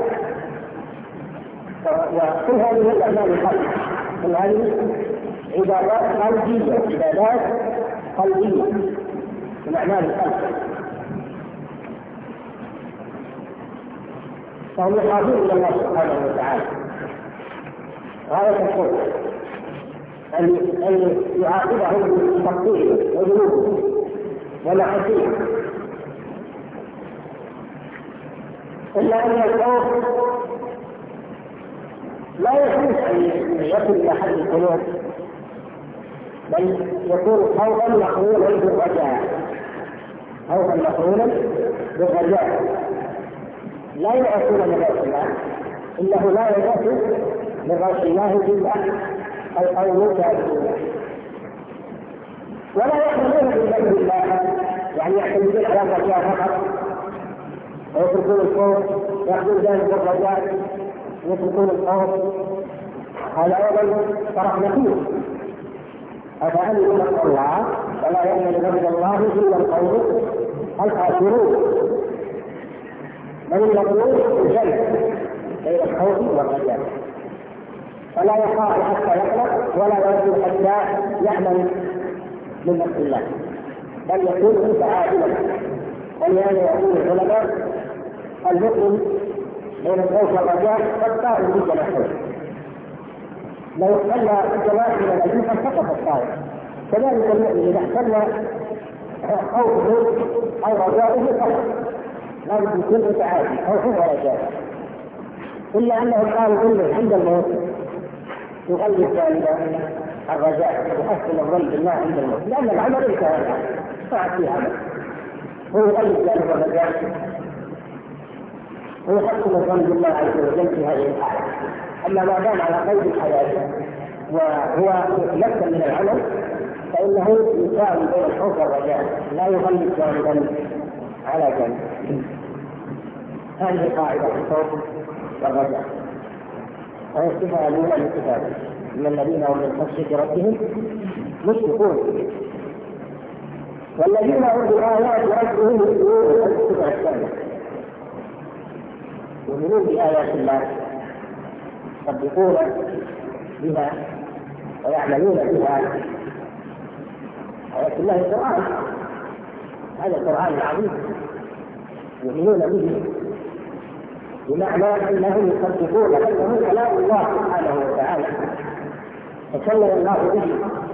وكل هذه الأعمال القلب، كل هذه عبادات قلبية، عبادات قلبية من أعمال القلب، فهم يخافون إلى الله سبحانه وتعالى. غاية الخوف أن يعاقبهم بتقصيرهم وذنوبهم ومعاصيهم، إلا أن الخوف لا يجوز أن يصل إلى حد القنوط، بل يكون خوفا مقرونا بالرجاء، خوفا مقرونا بالرجاء، لا يأتون من غير الله، إنه لا يأتي من غير الله إلا القوم كافرون، ولا يحملون بذنب الله، يعني يعتمدون على الرجاء فقط ويتركون الخوف، يأخذون ذلك الرجاء يتركون الخوف، هذا أيضا فرحنا فيه. أفأمنوا مكر الله ولا يأمن مكر الله إلا القوم الخاسرون، بل المقصود الجمع بين الخوف والرجاء، فلا يخاف حتى يخلق ولا يرجو حتى يأمن من مكر الله، بل يكون متعادلا. ولهذا يقول العلماء المؤمن بين الخوف والرجاء قد طائر في جناحه، لو احتل الجناح من الأجنحة فقط الطائر، كذلك المؤمن إذا احتل خوفه أو رجاؤه فقط لا بد يكون متعادل خوفه ورجاؤه، إلا أنه قال كله عند الموت يغلب ذلك الرجاء ويحسن الظن بالله عند الموت، لأن العمل انتهى صعد فيه عمل، هو يغلب ذلك الرجاء ويحسن الظن بالله عز وجل في هذه الحالة. أما ما دام على قيد الحياة وهو يتمكن من العمل فإنه يساوي بين الخوف والرجاء، لا يغلب جانبا على جانب. هذه قاعدة الخوف والرجاء، وهي الصفة الأولى للكتاب من الذين هم من خشية ربهم مشفقون، والذين هم بآيات ربهم يؤمنون. الصفة الثانية يؤمنون بآيات الله، يصدقون بها ويعملون بها. آيات الله القرآن، هذا القرآن العظيم يؤمنون به، بمعنى أنهم يصدقون أنه كلام الله سبحانه وتعالى تكلم الله به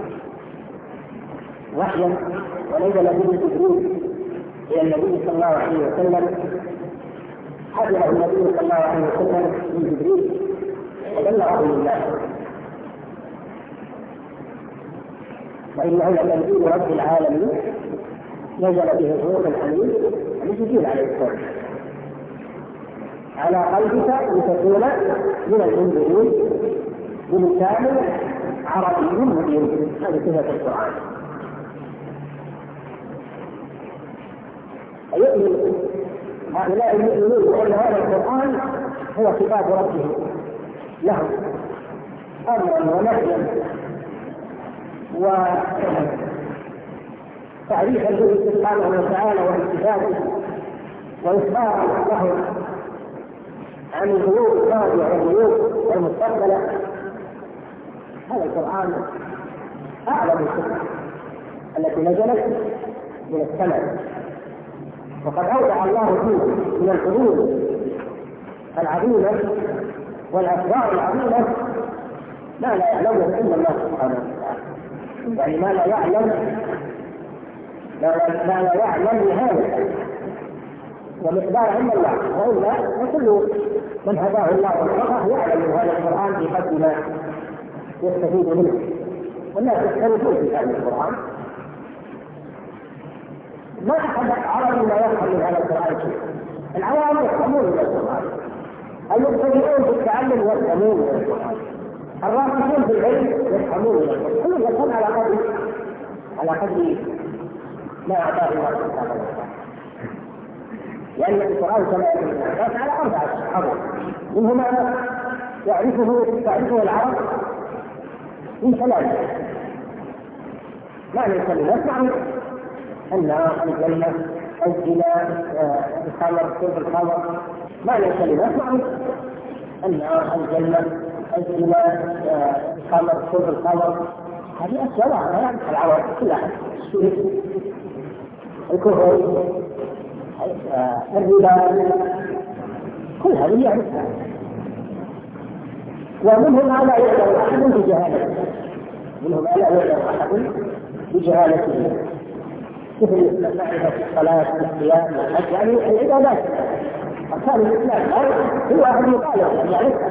وحيا ونزل به جبريل إلى النبي صلى الله عليه وسلم، حفظه النبي صلى الله عليه وسلم من جبريل وبلغه لله، فإنه لتنزيل رب العالمين نزل به الروح الأمين جبريل عليه السلام على قلبك لتكون من المنذرين بلسان عربي مبين. هذه صفة القرآن. يؤمن هؤلاء المؤمنون بأن هذا القرآن هو كتاب ربهم لهم أمرا ونهيا وتعريفا به سبحانه وتعالى واتباعه وإخبارا لهم عن الغيوب الماضية والغيوب المستقبلة. هذا القرآن أعظم الكتب التي نزلت من السماء، وقد أودع الله فيه من الحلول العظيمة والأسرار العظيمة ما لا يعلمه إلا الله سبحانه وتعالى، يعني ما لا يعلم ما لا يعلم نهاية ومقدار إلا الله، وإلا وكل من هداه الله ووفقه يعلم من هذا القرآن في قدر ما يستفيد منه، والناس يختلفون في هذا القرآن. ما أحد عربي لا يفهم من هذا القرآن شيء، العوام يفهمون من القرآن، المبتدئون في التعلم يفهمون من القرآن، الراسخون في العلم يفهمون من القرآن، كل يكون على قدر على قدر ما أعطاه الله سبحانه وتعالى. لأن القرآن كما يقول على أربعة حروف، منهما يعرفه تعرفه العرب من ثلاثة، معنى الكلمات معنى النار، الجنة، الزنا، الخمر، شرب الخمر، معنى الكلمات معنى النار، الجنة، الزنا، الخمر، شرب الخمر، هذه أشياء واضحة العرب كلها، الكفر، الربا، كل هذه يعرفها. ومنهم ما لا يعلم أحد بجهالته، منهم ما لا يعلم أحد بجهالته، مثل معرفة الصلاة والصيام والحج، يعني العبادات أركان الإسلام، كل واحد يطالب أن يعرفها.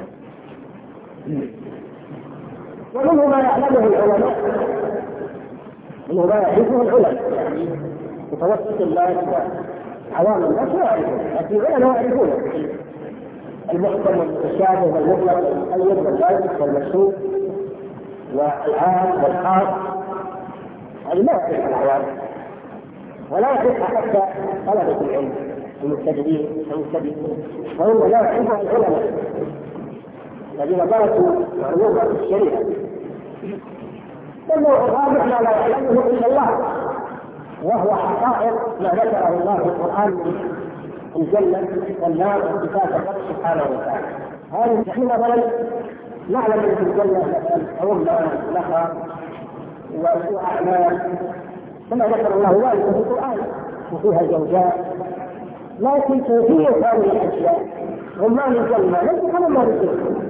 ومنهم ما يعلمه العلماء، منهم ما يعرفه العلماء، يعني متوسط الناس وعوام الناس لا يعرفون، لكن العلماء يعرفونه، المحكم والمتشابه والمطلق والمقيد والواجب والمشروط والعام والخاص، هذه لا يعرفها العوام، ولا يعرفها حتى طلبة العلم المبتدئين المبتدئين، وهم لا يعرفها العلماء الذين درسوا علوم الشريعة. والنوع الرابع ما لا يعلمه إلا الله، وهو حقائق ما ذكره الله في القرآن من الجنة والنار وصفات الرب سبحانه وتعالى. هذا نحن مثلا نعلم ان في الجنة مثلا عمى لها وأعمال كما ذكر الله ذلك في القرآن، وفيها زوجات، لكن كيفية هذه الأشياء عمان الجنة ليس كما ما ذكر.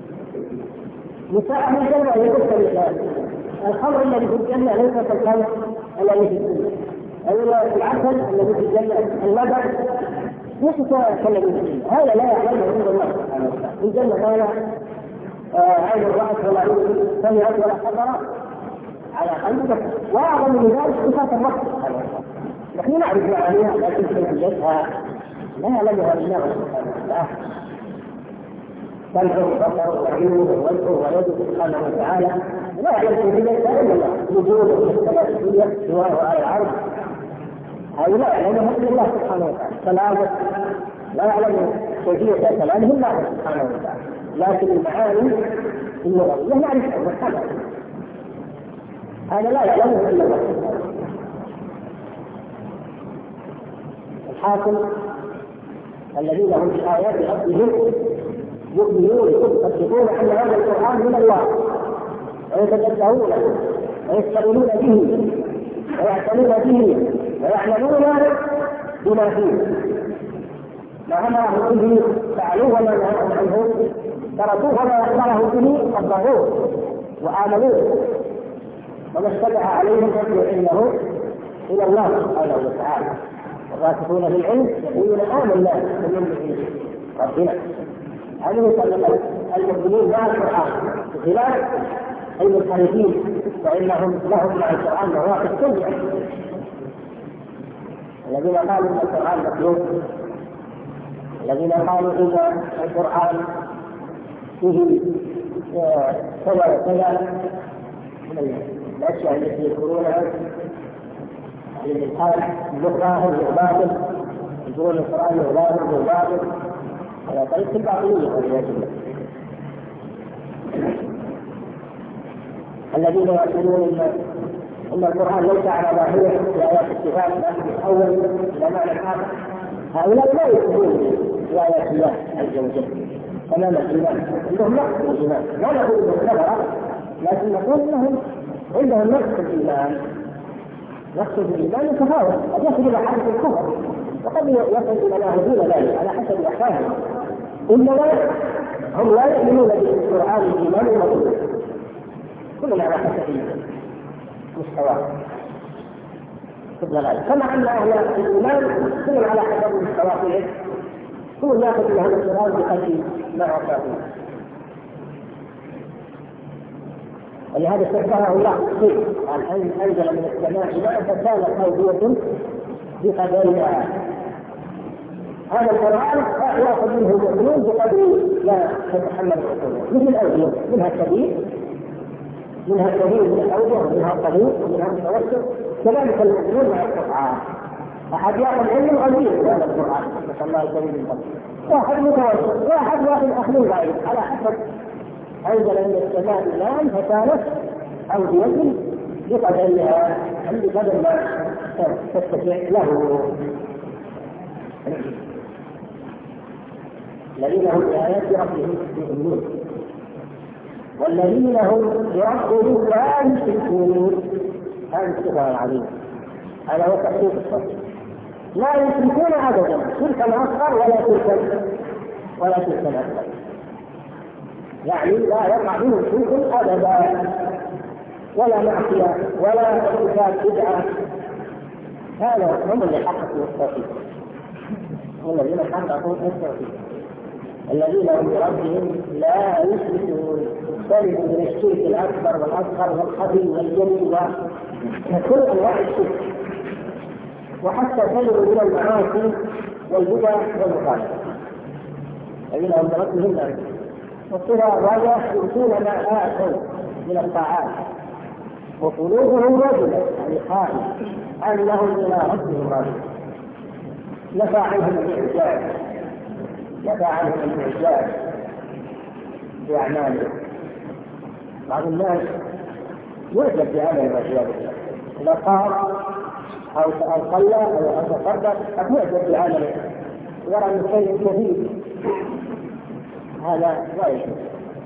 نساء من الجنة يقص النساء، الخمر الذي في الجنة ليس كالخمر الذي في الجنة، أو العسل الذي في الجنة، اللبن ليس كالذي في الجنة، هذا لا يعلمه إلا الله سبحانه وتعالى. في الجنة قال عين الرأس ولا عين سمعت ولا حضرت على قلبك، وأعظم من ذلك صفات الرب سبحانه وتعالى. نحن نعرف معانيها لكن كيفيتها لا يعلمها إلا الله سبحانه وتعالى. سمع وبصر وعيون ووجه ويده سبحانه وتعالى لا يعلم كيفيتها إلا الله. وجود والسماء الدنيا سواه على العرض هذه لا يعلمها إلا الله سبحانه وتعالى. كلامه لا يعلم كيفية كلامه إلا الله سبحانه وتعالى، لكن المعاني اللغوية نعرفها ونفهمها، هذا لا يعلمه إلا الله. الحاكم الذين هم بآيات ربهم يؤمنون يصدقون أن هذا القرآن من الله، ويتدبرونه ويستغلون به ويعتنون به ويعملون بما فيه، ما أمره به فعلوه وما نهاهم عنه تركوه، وما أخبره به صدقوه وآمنوه، وما اشتبه عليهم فضل علمه إلى الله سبحانه وتعالى. الراسخون في العلم يقولون آمنا بمن ربنا. هذه المؤمنين مع القرآن بخلاف المنحرفين فإنهم لهم مع القرآن مواقف سيئة، الذين قالوا ان القرآن مخلوق، الذين قالوا ان القرآن فيه كذا وكذا من الاشياء التي يذكرونها الالحاد بالظاهر والباطن، يقولون القرآن ظاهر والباطن على طريقة الباطنية والعياذ بالله. الذين يقولون ان القرآن ليس على ظاهره في آيات الصفات الاول الى معنى اخر، هؤلاء لا يؤمنون بآيات الله عز وجل تمام الايمان، عندهم نقص في الايمان، لا نقول انهم كفرة، لكن نقول انهم عندهم نقص في الايمان. نقص في الايمان يتفاوت، قد يصل الى حد الكفر وقد يصل الى ما دون ذلك على حسب احكامهم. انما هم لا يؤمنون بالقران الايمان المطلوب، كلنا على حسب مستواه كما ان اهل الايمان كلنا على حسب مستواه، كل ياخذ من هذا القران بقدر ما اعطاه. ولهذا شبهه الله بالطين، قال انزل من السماء ماء فكانت اوديه بقدرها. هذا القرآن يأخذ منه المؤمنون بقدر لا تتحمل العقول، مثل الأودية، منها الكبير منها الكبير من الأودية ومنها الطويل ومنها المتوسط، كذلك المؤمنون مع القرآن. أحد يأخذ علم غزير من هذا القرآن نسأل الله الكريم من واحد متوسط، واحد واحد أخذ غير على حسب أنزل من السماء ماء فكانت أودية بقدرها بقدر ما تستطيع له. الذين هم بآيات ربهم يؤمنون والذين هم بربهم لا يشركون. هذا الصفة العظيمة، هذا هو تحقيق الصدق. لا يشركون أبدا شركا أصغر ولا شركا ولا شركا أكبر، يعني لا يقع منهم شرك أبدا ولا معصية ولا ارتكاب بدعة. هذا هم اللي حققوا التوحيد، والذين حققوا التوحيد الذين هم بربهم لا يشركون، سلموا من الشرك الاكبر والاصغر والخفي والجلي وكل انواع الشرك، وحتى سلموا من المعاصي والبدع والمخالفه. الذين هم بربهم لا يشركون. والصفه الرابعه يؤتون ما اتوا من الطاعات وقلوبهم وجلة، يعني خائف انهم الى ربهم راجعون. نفى عنهم الاعجاب نفى عنهم الاعجاب باعمالهم. بعض الناس يعجب بعمل والعياذ بالله، اذا قام او صلى او تصدق قد يعجب بعمله، يرى ان شيء كبير، هذا لا يجوز.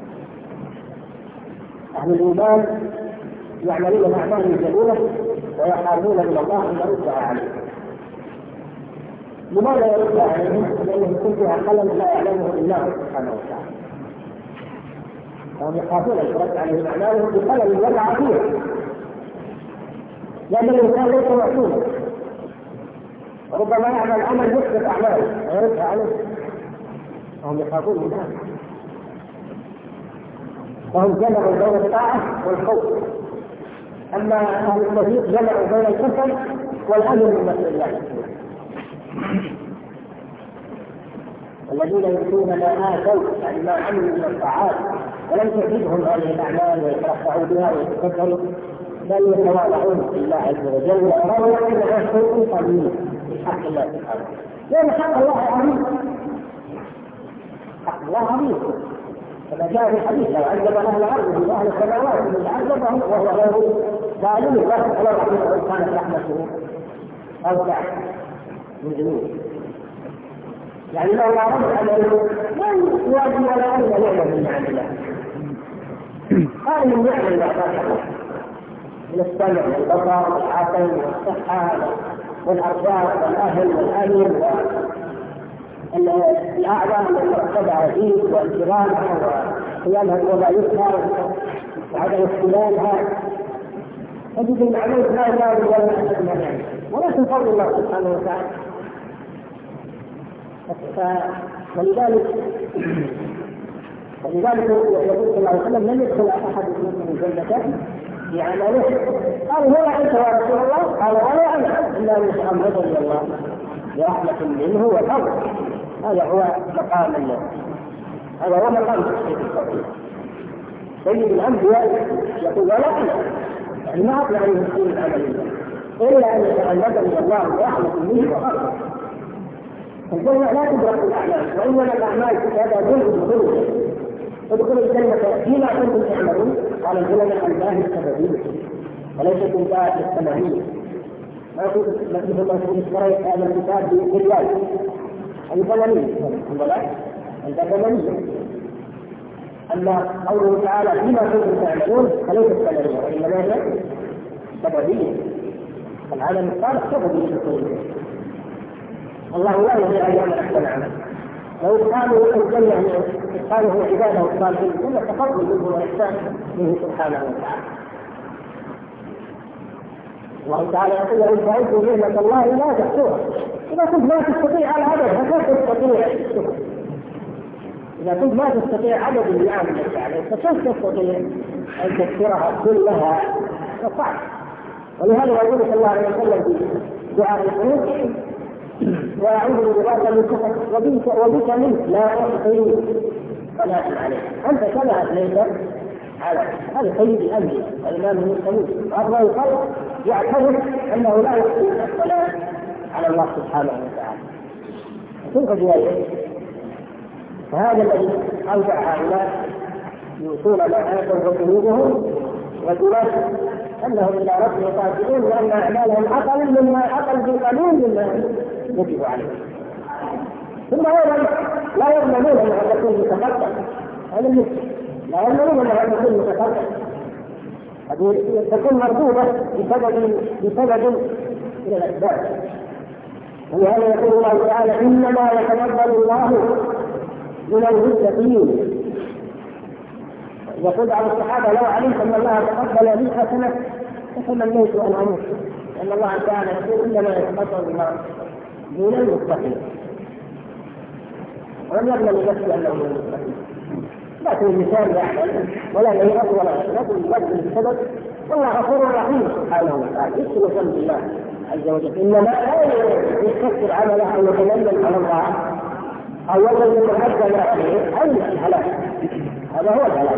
اهل الايمان يعملون اعمالا جميله ويخافون من الله ان يردها عليهم. لماذا يرد عليهم؟ لأنه يكون فيها قلم لا يعلمه إلا الله سبحانه وتعالى، فهم يخافون أن يرد عليهم أعمالهم بقلم يقع فيه، لأن الإنسان ليس معصوما، ربما يعمل عمل يحدث أعماله ويردها عليه، فهم يخافون من هذا. فهم جمعوا بين الطاعة والخوف. أما أهل التوحيد جمعوا بين الكفر والأمن من مسؤوليات. الذين يؤتون ما آتوا يعني ما عملوا من الطاعات ولم تزدهم هذه الأعمال ويترفعوا بها ويتكبروا، بل يتواضعون لله عز وجل ويرون أنها شيء قليل في حق الله سبحانه، لأن حق الله عظيم، حق الله عظيم. كما جاء في الحديث لو عذب أهل الأرض وأهل السماوات من عذبهم وهو غير ظالم لا تحلو رحمه إن كانت رحمته أوسع من ذنوبه. يعني لو لا رد عليه من يواجه ولا أن يعمل من عند الله. هذه من نعم الله تعالى من السمع والبصر والعقل والصحة والأرزاق والأهل والأمن والأعلام والمرتبة فيه وانتظامها وقيامها ووظائفها وعدم اختلالها. تجد المعلومات لا يزال ولا أحد ما يعني ولكن قول الله سبحانه وتعالى. ولذلك ولذلك يقول صلى الله عليه وسلم لم يدخل احد من الجنه بعمله. قال هو انت يا رسول الله؟ قال انا انا الا ان يتغمدني الله برحمه منه وفضل. هذا هو مقام الله، هذا هو مقام تحقيق التوحيد. سيد الانبياء يقول ولا انا يعني ما اطلع من مسؤول العمل الا ان يتغمدني الله برحمه منه وفضل. الجنة لا تدرك الأعمال، وإنما الأعمال هذا جزء من ادخل الجنة فيما كنتم تعملون. قال الجنة الأنباء السببية وليست انتهاء السماوية. ما كنت مثل ما كنت اشتريت هذا الكتاب بالريال هذه ثمانية أنت ثمانية. أما قوله تعالى فيما كنتم تعملون فليست سببية وإنما هي سببية. العالم الصالح سببية. الله لا يضيع أجر من أحسن عمل. لو كانوا الجنة كانوا عباده الصالحين كل تفضل منه وإحسان منه سبحانه وتعالى. الله تعالى يقول إن تعدوا نعمة الله لا تحصوها. إذا كنت ما تستطيع العدد فكيف تستطيع الشكر؟ إذا كنت ما تستطيع عدد النعم التي عليك فكيف تستطيع أن تذكرها كلها؟ فصعب. ولهذا يقول صلى الله عليه وسلم في دعاء القنوت وأعوذ برضاك من سخطك وبك وبك منك لا أحصي صلاة عليك. أنت كما أثنيت على هذا سيد الأنبياء الإمام المرسلين وأفضل الخلق يعترف أنه لا يحصي الصلاة على الله سبحانه وتعالى. كيف ذلك؟ فهذا الذي أوجع هؤلاء يؤتون ما آتوا قلوبهم وتلاقي أنهم إلى ربهم قادرون لأن أعمالهم أقل مما أقل بقليل مما يجب عليهم. ثم أيضا لا يضمنون أنها تكون متقدمة. هذا المشكل، لا يضمنون أنها تكون متقدمة. هذه تكون مربوطة بسبب بسبب من الأسباب. ولهذا يقول الله تعالى إنما يتقبل الله من المتقين. يقول بعض الصحابة لو علمت أن الله تقبل لي حسنة فتمنيت أن أموت، لأن الله تعالى يقول إنما يتقبل الله من المتقين. ولم يضمن لنفسه أنه من المتقين، لكن المثال يعمل ولا يغض ولا يغض يبذل السبب. والله غفور رحيم سبحانه وتعالى يسر ذنب الله عز وجل، إنما لا يكفر عمله أو يتمنى على الله أو يظن يتعدى عليه أي الهلاك. هذا هو الهلاك.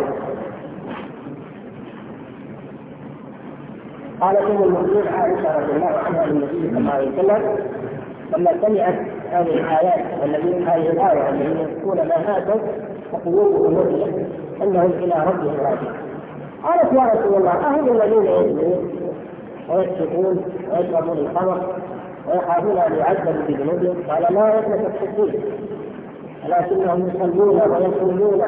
قالت ام المؤمنين عائشه رضي الله عنها للنبي صلى الله عليه وسلم لما سمعت هذه الايات والذين هذه الايه الذين يذكرون ما اتوا وقلوبهم وجلت انهم الى ربهم راجعون. قالت يا رسول الله اهم الذين يزنون ويسرقون ويشربون الخمر ويخافون ان يعذبوا بذنوبهم؟ قال لا يثبت الصديق ولكنهم يصلون ويصومون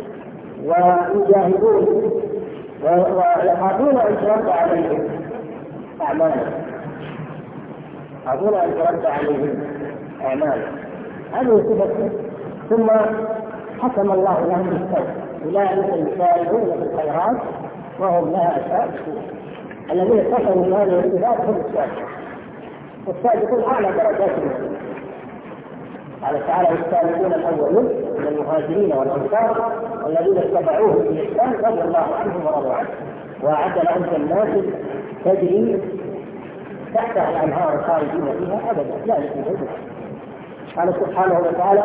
ويجاهدون ويخافون ان ترد عليهم اعمالهم يخافون ان ترد عليهم اعمالهم هذه صفه. ثم حكم الله لهم بالتوبه، اولئك يسارعون في الخيرات وهم لها سابقون. الذين اتصلوا بهذه الصفات هم السابقون، والسابقون اعلى درجات المسلمين. قال تعالى السابقون الاولون من المهاجرين والانصار والذين اتبعوه باحسان رضي الله عنهم ورضوا عنه واعد لهم جنات تجري تحتها الانهار خالدين فيها ابدا لا يخزون. قال سبحانه وتعالى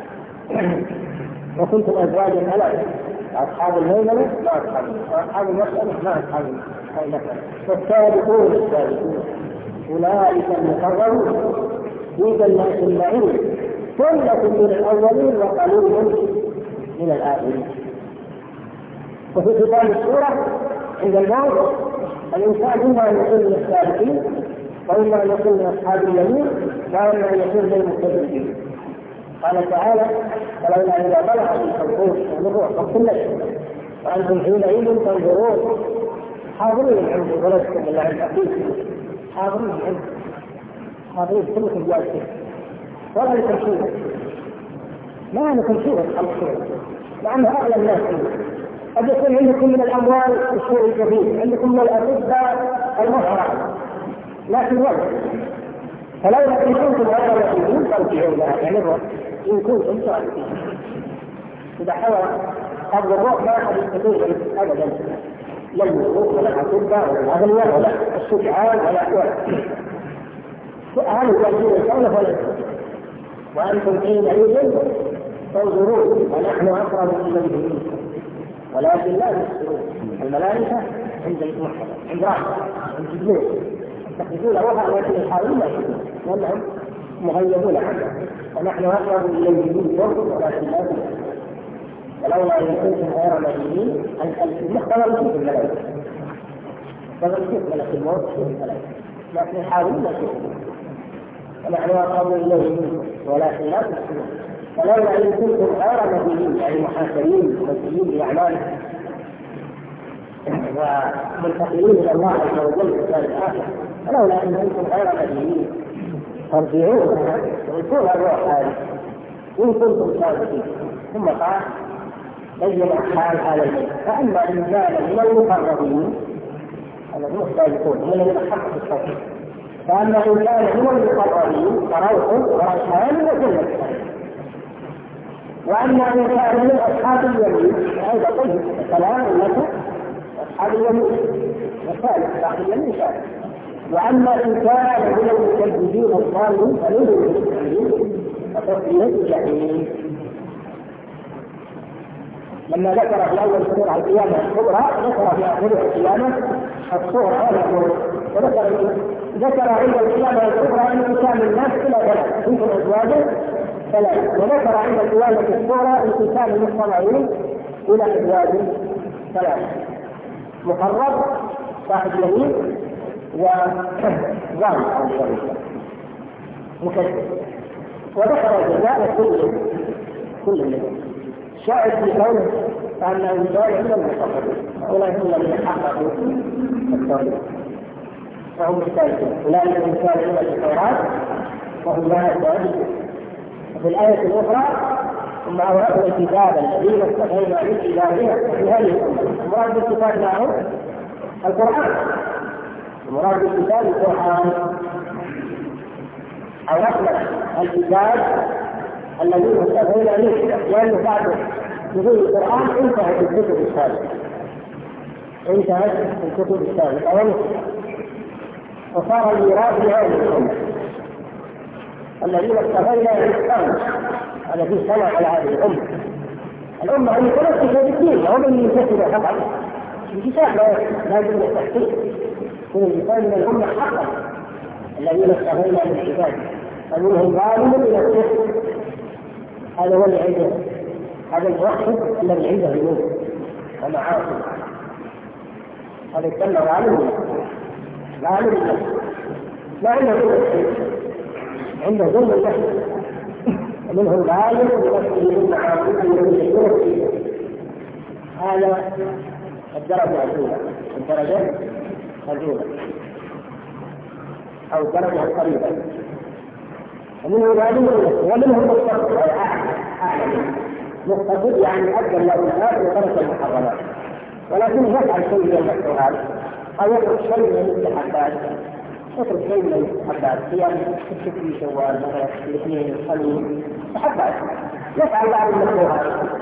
وكنتم ازواجا ثلاثه اصحاب الميمنه ما اصحاب واصحاب المشأمه ما اصحاب المشأمه والسابقون السابقون اولئك المقربون في جنات النعيم ثلة من الأولين وقليل من الآخرين. وفي ختام السورة عند الموت الإنسان إما أن يكون من السابقين وإما أن يكون من أصحاب اليمين وإما أن يكون من المتبعين. قال تعالى فلولا إذا بلغت الحلقوم والروح وكل وأنتم حينئذ تنظرون حاضرين العلم ولستم بالله الحقيقي حاضرين العلم حاضرين كلكم جالسين ولا لكم شيء ما لكم شيء الخلق لأنه أغلى الناس قد يكون عندكم من الأموال الشيء الكثير عندكم من الأطباء المهرة لكن وقت فلولا إن كنتم غير مسلمين ترجعوا لها يعني إن كنتم صادقين. إذا حضر قبل الروح ما أحد يستطيع أبدا لا الملوك ولا الأطباء ولا الأغنياء ولا الشجعان ولا أحوال هذا الذين يسألون ولا وأنتم حينئذ تنظرون ونحن أقرب إليه منكم ولكن لا تبصرون. الملائكة عند المحكمة عند رأسه عند جبريل يتخذون روحا ولكن يحاولون لأنهم مغيبون عنه ونحن أقرب إليه منكم ولكن لا تبصرون. ولولا إن كنتم غير مدينين المحكمة يشوف الملائكة فمن يشوف ملك الموت يشوف الملائكة لكن يحاولون يشوفون ونحن أقرب إليه منكم ولكن لا تبصرون. ولولا إن كنتم غير مدينين يعني محاسبين مسؤولين بأعمالكم ومنتقلين إلى الله عز وجل في الدار الآخرة ولولا إن كنتم غير مدينين ترجعونها ويكون الروح هذه إن كنتم صادقين. ثم قال بين حال هذا البيت فأما إن كان من المقربين هذا هو الصادقون من الذين حققوا التوحيد، فأما إن كان من المقربين فروح وريحان وجنة. وأما إن كان من أصحاب اليمين هذا طيب كلام لك أصحاب اليمين وثالث بعد اليمين ثالث. وأما إن كان من المكذبين الضالين فمنهم المكذبين فتصليه الجحيم. لما ذكر في أول سورة القيامة الكبرى ذكر في آخر القيامة الصورة وذكر ذكر عند القيامة الكبرى أن انقسام الناس إلى ثلاث يمكن أزواجه ثلاث، وذكر عند القيامة الصورة انقسام المجتمعين إلى أزواج ثلاث: مقرب صاحب يمين وظالم مكذب. وذكر الجزاء كل كل منهم شاهد في قوله فأنه يدعي إلى المستقبل أولئك هم الذين حققوا التوحيد وهم الثالثون أولئك الإنسان إلى الخيرات وهم لا يدعون. وفي الآية الأخرى ثم أورثنا الكتاب الذين استفينا من عبادنا في هذه الأمة. المراد بالكتاب معه القرآن، المراد بالكتاب القرآن. أورثنا الكتاب الذين استفينا منه لأنه بعد نزول القرآن انتهت الكتب السابقة انتهت الكتب السابقة وصار الميراث لهذه الأمة الذين استفينا من القرآن الذي سمع على هذه الأمة. الأمة اللي تمسك بالدين هم اللي ينتسبوا طبعا الكتاب لا يجب التحقيق كل الإنسان من الأمة حقا الذين استفينا من العباد فمنهم ظالم إلى الكفر. هذا هو اللي عنده هذا الوحيد الذي عنده ذنوب ومعاصي، هذا يسمى ظالم ظالم النفس لا عنده ذنب عنده ظلم النفس ومنه ظالم بنفسه من معاصيه ومن الشرك. هذا الدرجة الأولى الدرجة الأولى أو الدرجة القريبة. ومنه ظالم ومنه مستقبل أعلى مستقبل يعني أدى الله بالله وترك المحرمات ولكن يفعل شيء من المكروهات أو يترك شيء من المستحبات يترك شيء من المستحبات صيام ست في شوال مثلا الاثنين الخميس مستحبات يفعل بعض المكروهات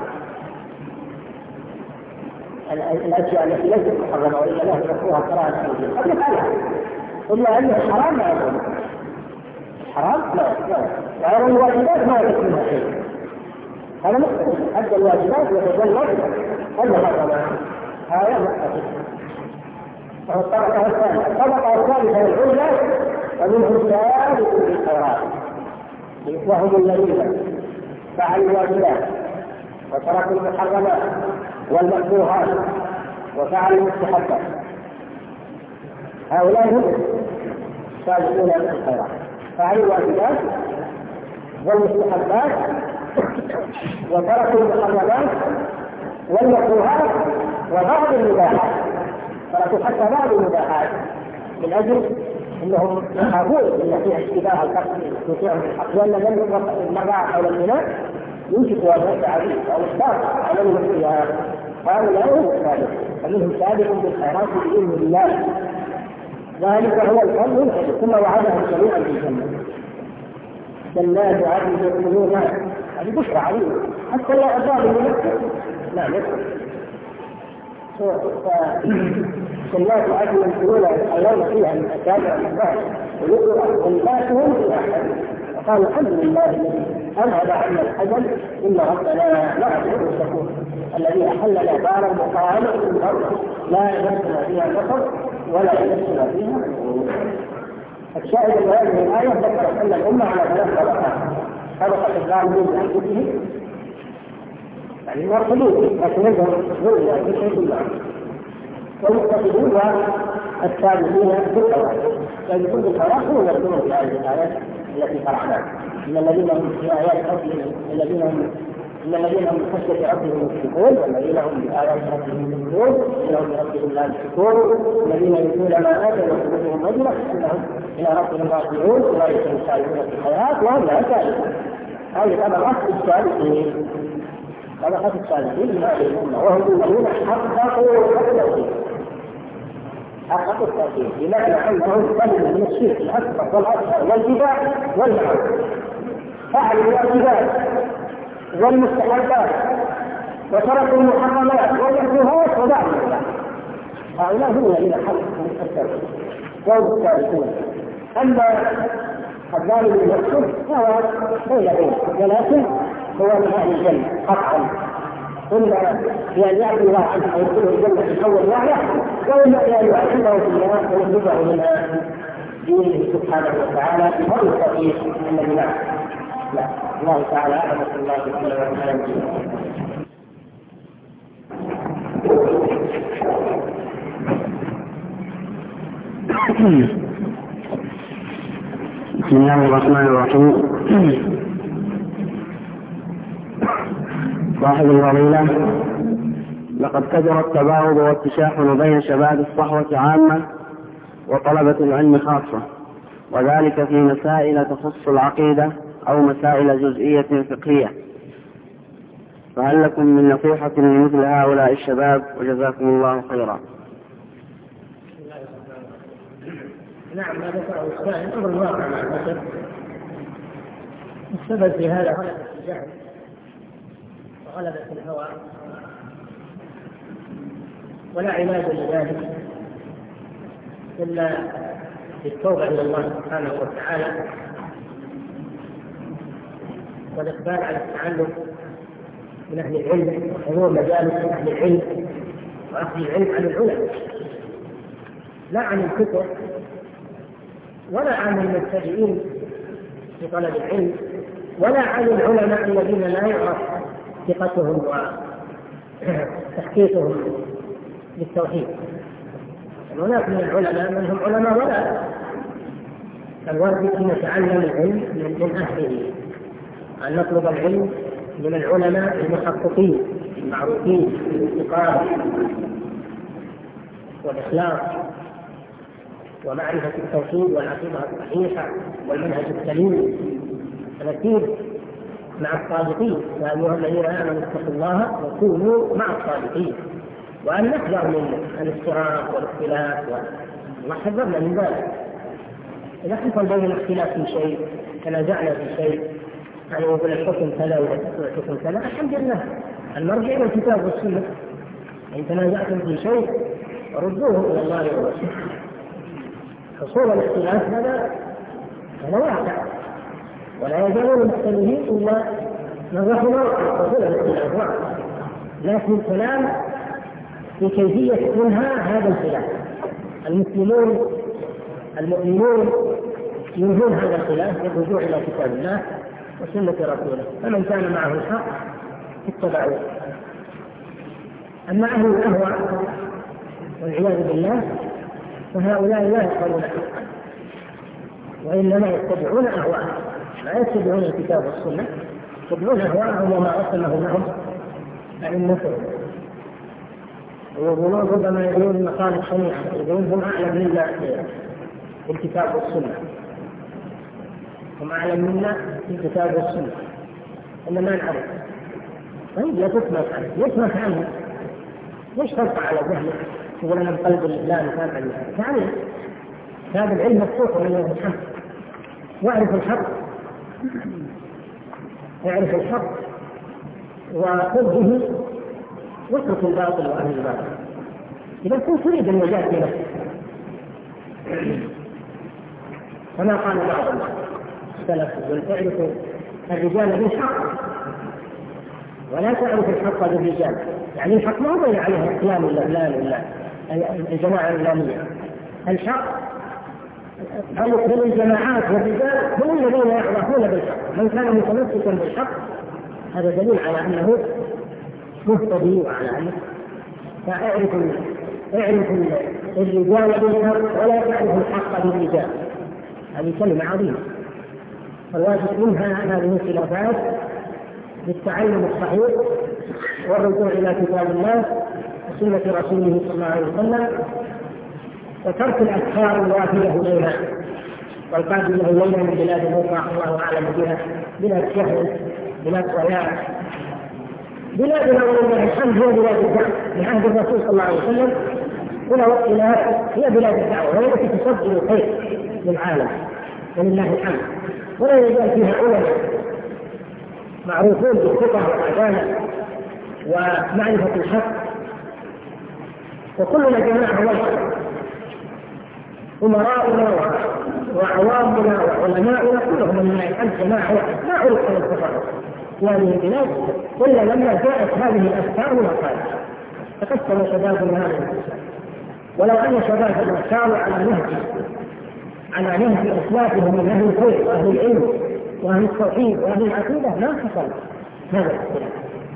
الأشياء التي ليست محرمة وإلا له مكروهة كراهة قد يفعلها إلا أن الحرام لا يكون حرام لا لا غير الواجبات ما يكون منها شيء. هذا مختلف أدى الواجبات وتجنب المحرمات هذا مختلف. وهو الطبقة الثانية الطبقة الثالثة العليا ومنهم سابق بالخيرات وهم الذين فعلوا الواجبات وتركوا المحرمات والمكروهات وفعلوا المستحبات. هؤلاء هم سابقون بالخيرات فعلوا الواجبات والمستحبات وتركوا المحرمات والمكروهات وبعض المباحات تركوا حتى بعض المباحات من أجل أنهم يخافون أن فيها اشتباه الحق يطيعهم الحق لأن لم المرأة حول الميناء يوشك أن يقع به أو الشاق على المسيحيات. هؤلاء هم السابق ومنهم سابق بالخيرات بإذن الله ذلك هو الفضل الكبير. ثم وعدهم جميعا بالجنة جنات عدن يدخلونها هذه بشرى عليهم حتى لا أصاب المنكر لا نكر جنات عدن يدخلونها يتحلون فيها من أكابر الأحباب ويقرأ ولباسهم في أحد وقالوا الحمد لله الذي أذهب عنا الحزن إن ربنا لا يحب الشكور الذي أحلنا دار المقامة في الأرض لا يمسنا فيها نصر ولا يمسنا فيها الشاهد من هذه الآية ذكر أن الأمة على ثلاث طبقات: طبقة الظالمين بأنفسهم يعني المرسلين لكن عندهم ظلم في الله والمقتصدون والسابقين بالخيرات يعني كل الخيرات هو يرسلون في هذه الآيات التي شرعناها. إن الذين هم في آيات ربهم الذين هم إن الذين هم بخشية ربهم مشركون والذين هم بآيات ربهم يؤمنون إنهم بربهم لا يشركون الذين يؤتون ما آتوا وقلوبهم وجلة إنهم إلى ربهم راجعون أولئك يسارعون في الخيرات وهم لا يسارعون. هذه طبقات الصالحين طبقات الصالحين من هذه الأمة وهم الذين حققوا التوحيد حققوا التوحيد بمعنى أنهم سلموا من الشرك الأكبر والأصغر والبدع والمعاصي فعلوا الواجبات والمستحبات وتركوا المحرمات والمكروهات ودعوا الله. هؤلاء هم الذين حققوا التوحيد وهم الصالحون. أما الظالم المكتوب فهو بين بين ولكن هو من أهل الجنة قطعا إما بأن يعطي الله عنه ويدخله الجنة في الأول وعلى وإما بأن يعطيه في النار ويخرجه منها دينه سبحانه وتعالى بفضل التوحيد الذي لا لا الله تعالى أعلم صلى الله عليه وسلم. بسم الله الرحمن الرحيم. صاحب الفضيلة، لقد كثر التباغض والتشاحن بين شباب الصحوة عامة وطلبة العلم خاصة، وذلك في مسائل تخص العقيدة أو مسائل جزئية فقهية، فهل لكم من نصيحة لمثل هؤلاء الشباب؟ وجزاكم الله خيرا. نعم، ما ذكره السائل أمر واقع مع البشر. السبب في هذا غلبة الجهل وغلبة الهوى، ولا علاج لذلك إلا بالتوبة إلى الله سبحانه وتعالى والإقبال على التعلم من أهل العلم وحضور مجالس أهل العلم وأخذ العلم عن العلماء، لا عن الكتب ولا عن المبتدئين في طلب العلم ولا عن العلماء الذين لا يعرف ثقتهم وتحقيقهم للتوحيد. هناك من العلماء من هم علماء ولا الواجب أن نتعلم العلم من أهله، أن نطلب العلم من العلماء المحققين المعروفين بالاستقامة والإخلاص ومعرفة التوحيد والعقيدة الصحيحة والمنهج السليم الأكيد مع الصادقين. يا أيها الذين آمنوا اتقوا الله وكونوا مع الصادقين، وأن نحذر من الافتراق والاختلاف، والله حذرنا من ذلك. إذا حصل بين الاختلاف في شيء تنازعنا في شيء يعني يقول الحكم كذا والحكم كذا، الحمد لله المرجع إلى الكتاب والسنة. إن تنازعتم في شيء ردوه إلى الله ورسوله. حصول الاختلاف هذا هذا واقع، ولا يزالون مختلفين إلا من رحم الله. حصول الاختلاف واقع، لكن الكلام في كيفية منها هذا الخلاف. المسلمون المؤمنون ينهون هذا الخلاف بالرجوع إلى كتاب الله وسنة رسوله، فمن كان معه الحق اتبعوه. أما أهل الأهواء والعياذ بالله فهؤلاء لا يقبلون حقا، وإنما يتبعون أهواءهم، لا يتبعون الكتاب والسنة، يتبعون أهواءهم وما رسمه لهم أئمتهم. ويقولون ربما يقولون مقالة شنيعة، يقولون هم أعلم منا بالكتاب والسنة، هم أعلم منا بالكتاب والسنة، إنما نعرف. طيب لا تسمح عنه، يسمح عنه، ليش ترفع على جهلك تقول أنا بقلب الله متابع لله؟ تعلم، هذا العلم مفتوح من الحق، واعرف الحق، اعرف الحق وخذ به واترك الباطل وأهل الباطل. إذا كنت تريد النجاة في نفسك كما قال بعض السلف، تعرف الرجال بالحق ولا تعرف الحق بالرجال. يعني الحق ما هو عليه الإسلام ولا لا ولا الجماعة الإسلامية. الحق بل الجماعات والرجال هم الذين يعرفون بالحق. من كان متمسكا بالحق هذا دليل على أنه مهتدي وعلى أنه فاعرف اعرف الرجال بالحق ولا تعرف الحق بالرجال. هذه كلمة عظيمة. فالواجب منها هذه الخلافات بالتعلم الصحيح والرجوع إلى كتاب الله وسنة رسوله صلى الله عليه وسلم، وترك الأفكار الوافية إليها والقادمة إلينا من بلاد أخرى الله أعلم بها، بلاد جهل، بلاد ضياع. بلادنا ولله الحمد هي بلاد الدعوة من عهد الرسول صلى الله عليه وسلم إلى وقتنا هذا، هي بلاد الدعوة والتي تصدر الخير للعالم ولله الحمد، ولا يزال فيها علماء معروفون بالثقة والعدالة ومعرفة الحق، وكلنا جماعة واحدة، أمراؤنا وعوامنا وعلماؤنا كلهم من الحمد جماعة واحدة، لا عرف على التفرق في هذه البلاد إلا لما جاءت هذه الأفكار والمصالح تقسم شبابنا هذا الإسلام. ولو أن شبابنا كانوا على نهج على نهج أسلافهم من أهل الخير وأهل العلم وأهل التوحيد وأهل العقيدة ما حصل هذا الاختلاف.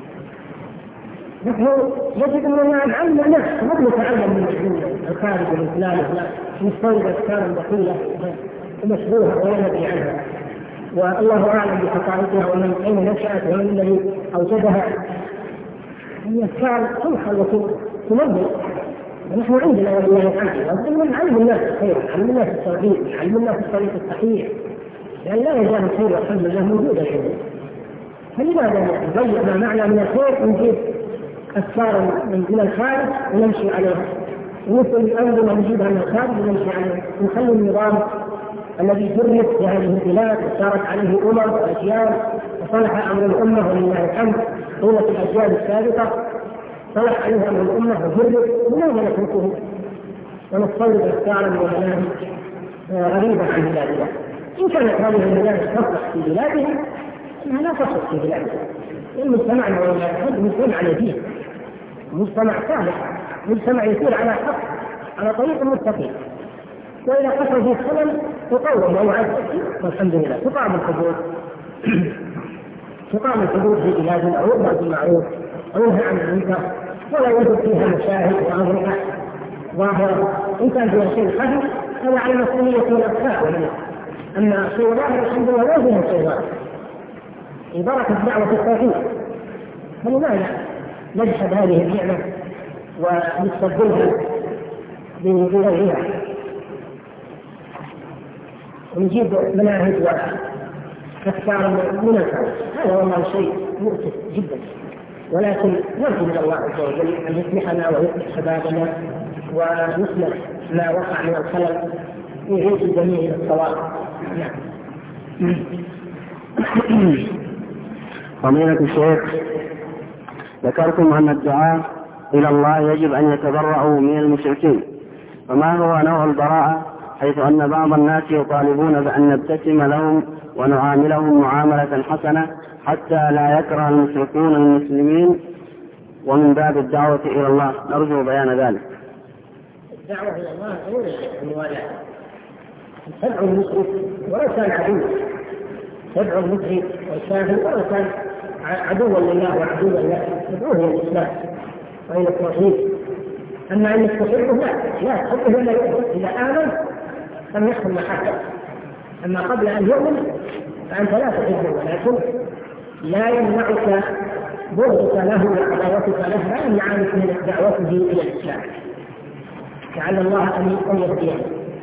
نحن يجب أننا نعلم الناس، ما نتعلم من الخارج الإسلامي، نستورد أفكارا دخيلة ومشبوهة ولا ندري عنها، والله أعلم بحقائقها ومن أين نشأت ومن الذي أوجدها. هي أفكار تنحل وتنبه، ونحن عندنا ولله الحمد لازم نعلم الناس الخير، نعلم الناس التوحيد، نعلم الناس الطريق الصحيح، لأن لا يزال الخير والحمد لله موجودا عندنا. فلماذا نضيع ما معنى من الخير ونجيب أفكار من الخارج ونمشي عليها، ومثل الأنظمة نجيبها من الخارج ونمشي عليها، ونخلي النظام الذي جرب في هذه البلاد وسارت عليه أمم وأجيال وصلح أمر الأمة ولله الحمد طولة الأجيال السابقة صلح عليها أمر الأمة وجرب، لماذا نتركه ونستورد أفكارا ومناهج غريبة عن بلادنا؟ إن كانت هذه المناهج تصلح في بلادها إنها لا تصلح في بلادنا. المجتمع ولله الحمد مجتمع نزيه، مجتمع صالح، مجتمع يسير على حق على طريق مستقيم، وإذا حصل فيه خلل تقوم ويعزز والحمد لله. تقام الحدود تقام الحدود في بلادنا، أو يؤمر بالمعروف أو ينهى عن المنكر، ولا يوجد فيها مشاهد وأمرقة ظاهرة. إن كان فيها شيء خفي هذا على مسؤولية الأطفال، أما شيء ظاهر الحمد لله لا فيها شيء ظاهر. بركة دعوة التوحيد، فلماذا نجحد هذه النعمة ونستبدلها بغيرها ونجيب مناهج وأفكار من الخارج؟ هذا والله شيء مؤسف جدا، ولكن نرجو من الله عز وجل أن يصلحنا ويصلح شبابنا ويصلح ما وقع من الخلل ويعيد الجميع إلى الصواب. نعم. فضيلة الشيخ، ذكرتم أن الدعاء إلى الله يجب أن يتبرأوا من المشركين، فما هو نوع البراءة، حيث أن بعض الناس يطالبون بأن نبتسم لهم ونعاملهم معاملة حسنة حتى لا يكره المشركون المسلمين، ومن باب الدعوة إلى الله؟ نرجو بيان ذلك. الدعوة إلى الله غير الموالاة، تدعو المشرك ولو كان عدو، تدعو المشرك والكافر ولو كان عدوا لله وعدوا له، تدعوه الى الاسلام والى التوحيد. اما انك تحبه لا لا تحبه الا اذا امن لم يحصل محبه، اما قبل ان يؤمن فانت لا تحبه، ولكن لا يمنعك بغضك له وعداوتك له لا يمنعك من دعوته الى الاسلام، لعل الله ان يهديه.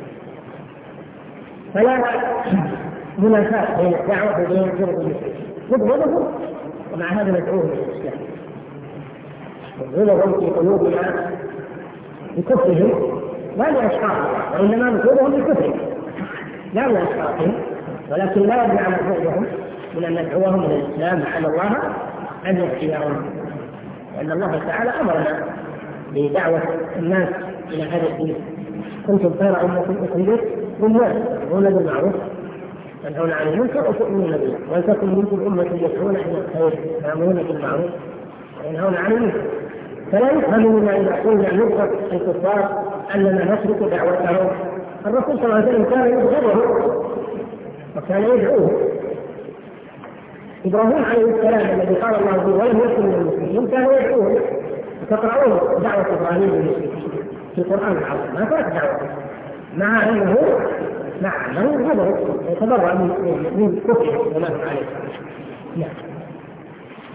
فلا منافاة بين الدعوة وبين الجرد المسلمين، نبغضهم ومع هذا ندعوهم الى الاسلام، نبغضهم في قلوبنا بكفرهم لا لاشخاص، وانما نبغضهم بكفرهم لا لاشخاصهم، ولكن لا يمنع نبغضهم من ان ندعوهم الى الاسلام لعل الله ان يهديهم، لان الله تعالى امرنا بدعوه الناس الى هذا الدين. كنتم خير امه اخرجت للناس تأمرون بالمعروف تنهون عن المنكر وتؤمنون بالله، ولتكن منكم امه يدعون الى الخير ويأمرون بالمعروف وينهون عن المنكر. فلا يفهم مما اذا قلنا نبغض الكفار اننا نترك دعوتهم. الرسول صلى الله عليه وسلم كان يبغضهم وكان يدعوه. ابراهيم عليه السلام الذي قال الله به ولم يكن من المسلمين كان يدعوه، وتقرؤون دعوه ابراهيم للمشركين في القران العظيم، ما ترك دعوته مع انه مع انه يبغض يتبرأ من كفره وما هو عليه. نعم.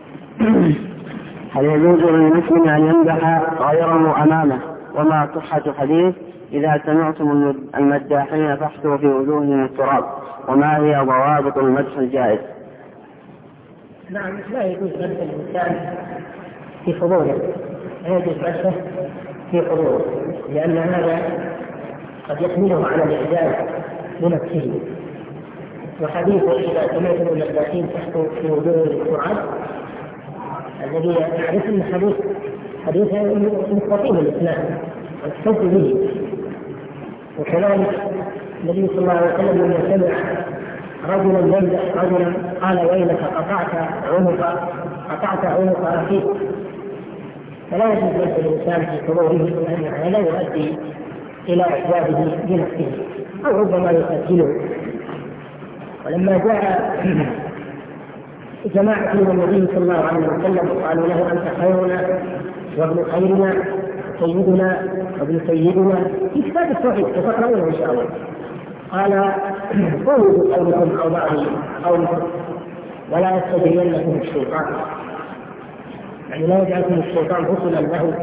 هل يجوز للمسلم أن يمدح غيره أمامه؟ وما صحة حديث إذا سمعتم المداحين فاحثوا في وجوههم التراب؟ وما هي ضوابط المدح الجائز؟ نعم، لا يجوز مدح الإنسان في حضوره، لا يجوز مدحه في حضوره، لأن هذا قد يحمله على الإعجاب بنفسه. وحديث إذا سمعتم المداحين فاحثوا في وجوههم التراب الذي يعرف أن حديث حديث مستقيم الإسلام واحتج به. وكذلك النبي صلى الله عليه وسلم لما سمع رجلا يمدح رجلا قال ويلك قطعت عنق قطعت عنق أخيك، فلا يجوز مدح الإنسان في حضوره لأن هذا يؤدي إلى إعجابه بنفسه أو ربما يقتله. ولما جاء جماعة من النبي صلى الله عليه وسلم قالوا له أنت خيرنا وابن خيرنا سيدنا وابن سيدنا في كتاب التوحيد تقرؤونه إن شاء الله، قال قولوا بقولكم أو بعض قولكم ولا يستجرينكم الشيطان، يعني لا يجعلكم الشيطان رسلا له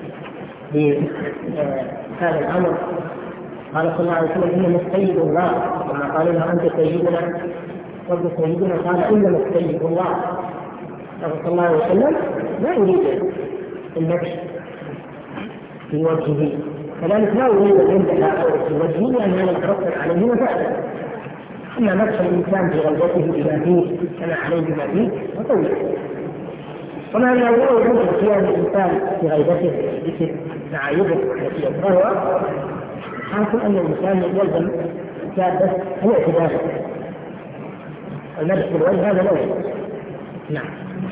بهذا الأمر. قال صلى الله عليه وسلم إنما السيد الله، وما قال له أنت سيدنا وابن سيدنا قال إنما السيد الله. صلى الله عليه وسلم لا يريد المدح في وجهه، كذلك لا يريد أن يمدح في وجهه لأن هذا يترتب عليه مفاسد. أما مدح الإنسان في غيبته بما فيه كما عليه بما فيه فطول. وما أنه لا يجوز اختيار الإنسان في غيبته ذكر معايبه التي يكرهها، حاصل أن الإنسان يلزم جادة الاعتدال. المدح بالوجه هذا لا يجوز. نعم.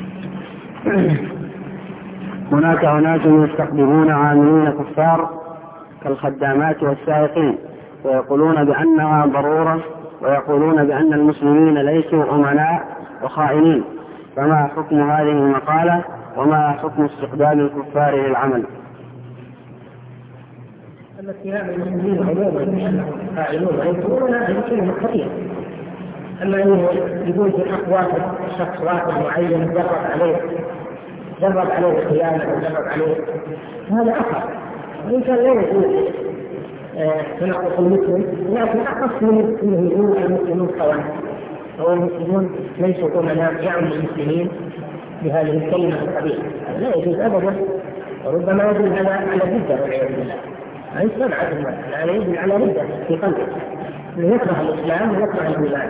هناك أناس يستقبلون عاملين كفار كالخدامات والسائقين ويقولون بأنها ضرورة، ويقولون بأن المسلمين ليسوا أمناء وخائنين، فما حكم هذه المقالة وما حكم استقبال الكفار للعمل؟ أما اتهام المسلمين عموما بأنهم خائنون وينكرون هذه كلمة خطيرة. أما أنه يقول في حق واحد شخص واحد معين جرب عليه جرب عليه الخيانة وجرب عليه هذا أخر، وإن كان لا يجوز تنقص المسلم، لكن أخص من أنه يقول المسلمون خوان أو المسلمون ليسوا أمناء، يعني المسلمين بهذه الكلمة القبيحة لا يجوز أبدا، وربما يدل على على ردة والعياذ بالله. أي سمعة المسألة يدل على ردة في قلبه أنه يكره الإسلام ويكره الإيمان.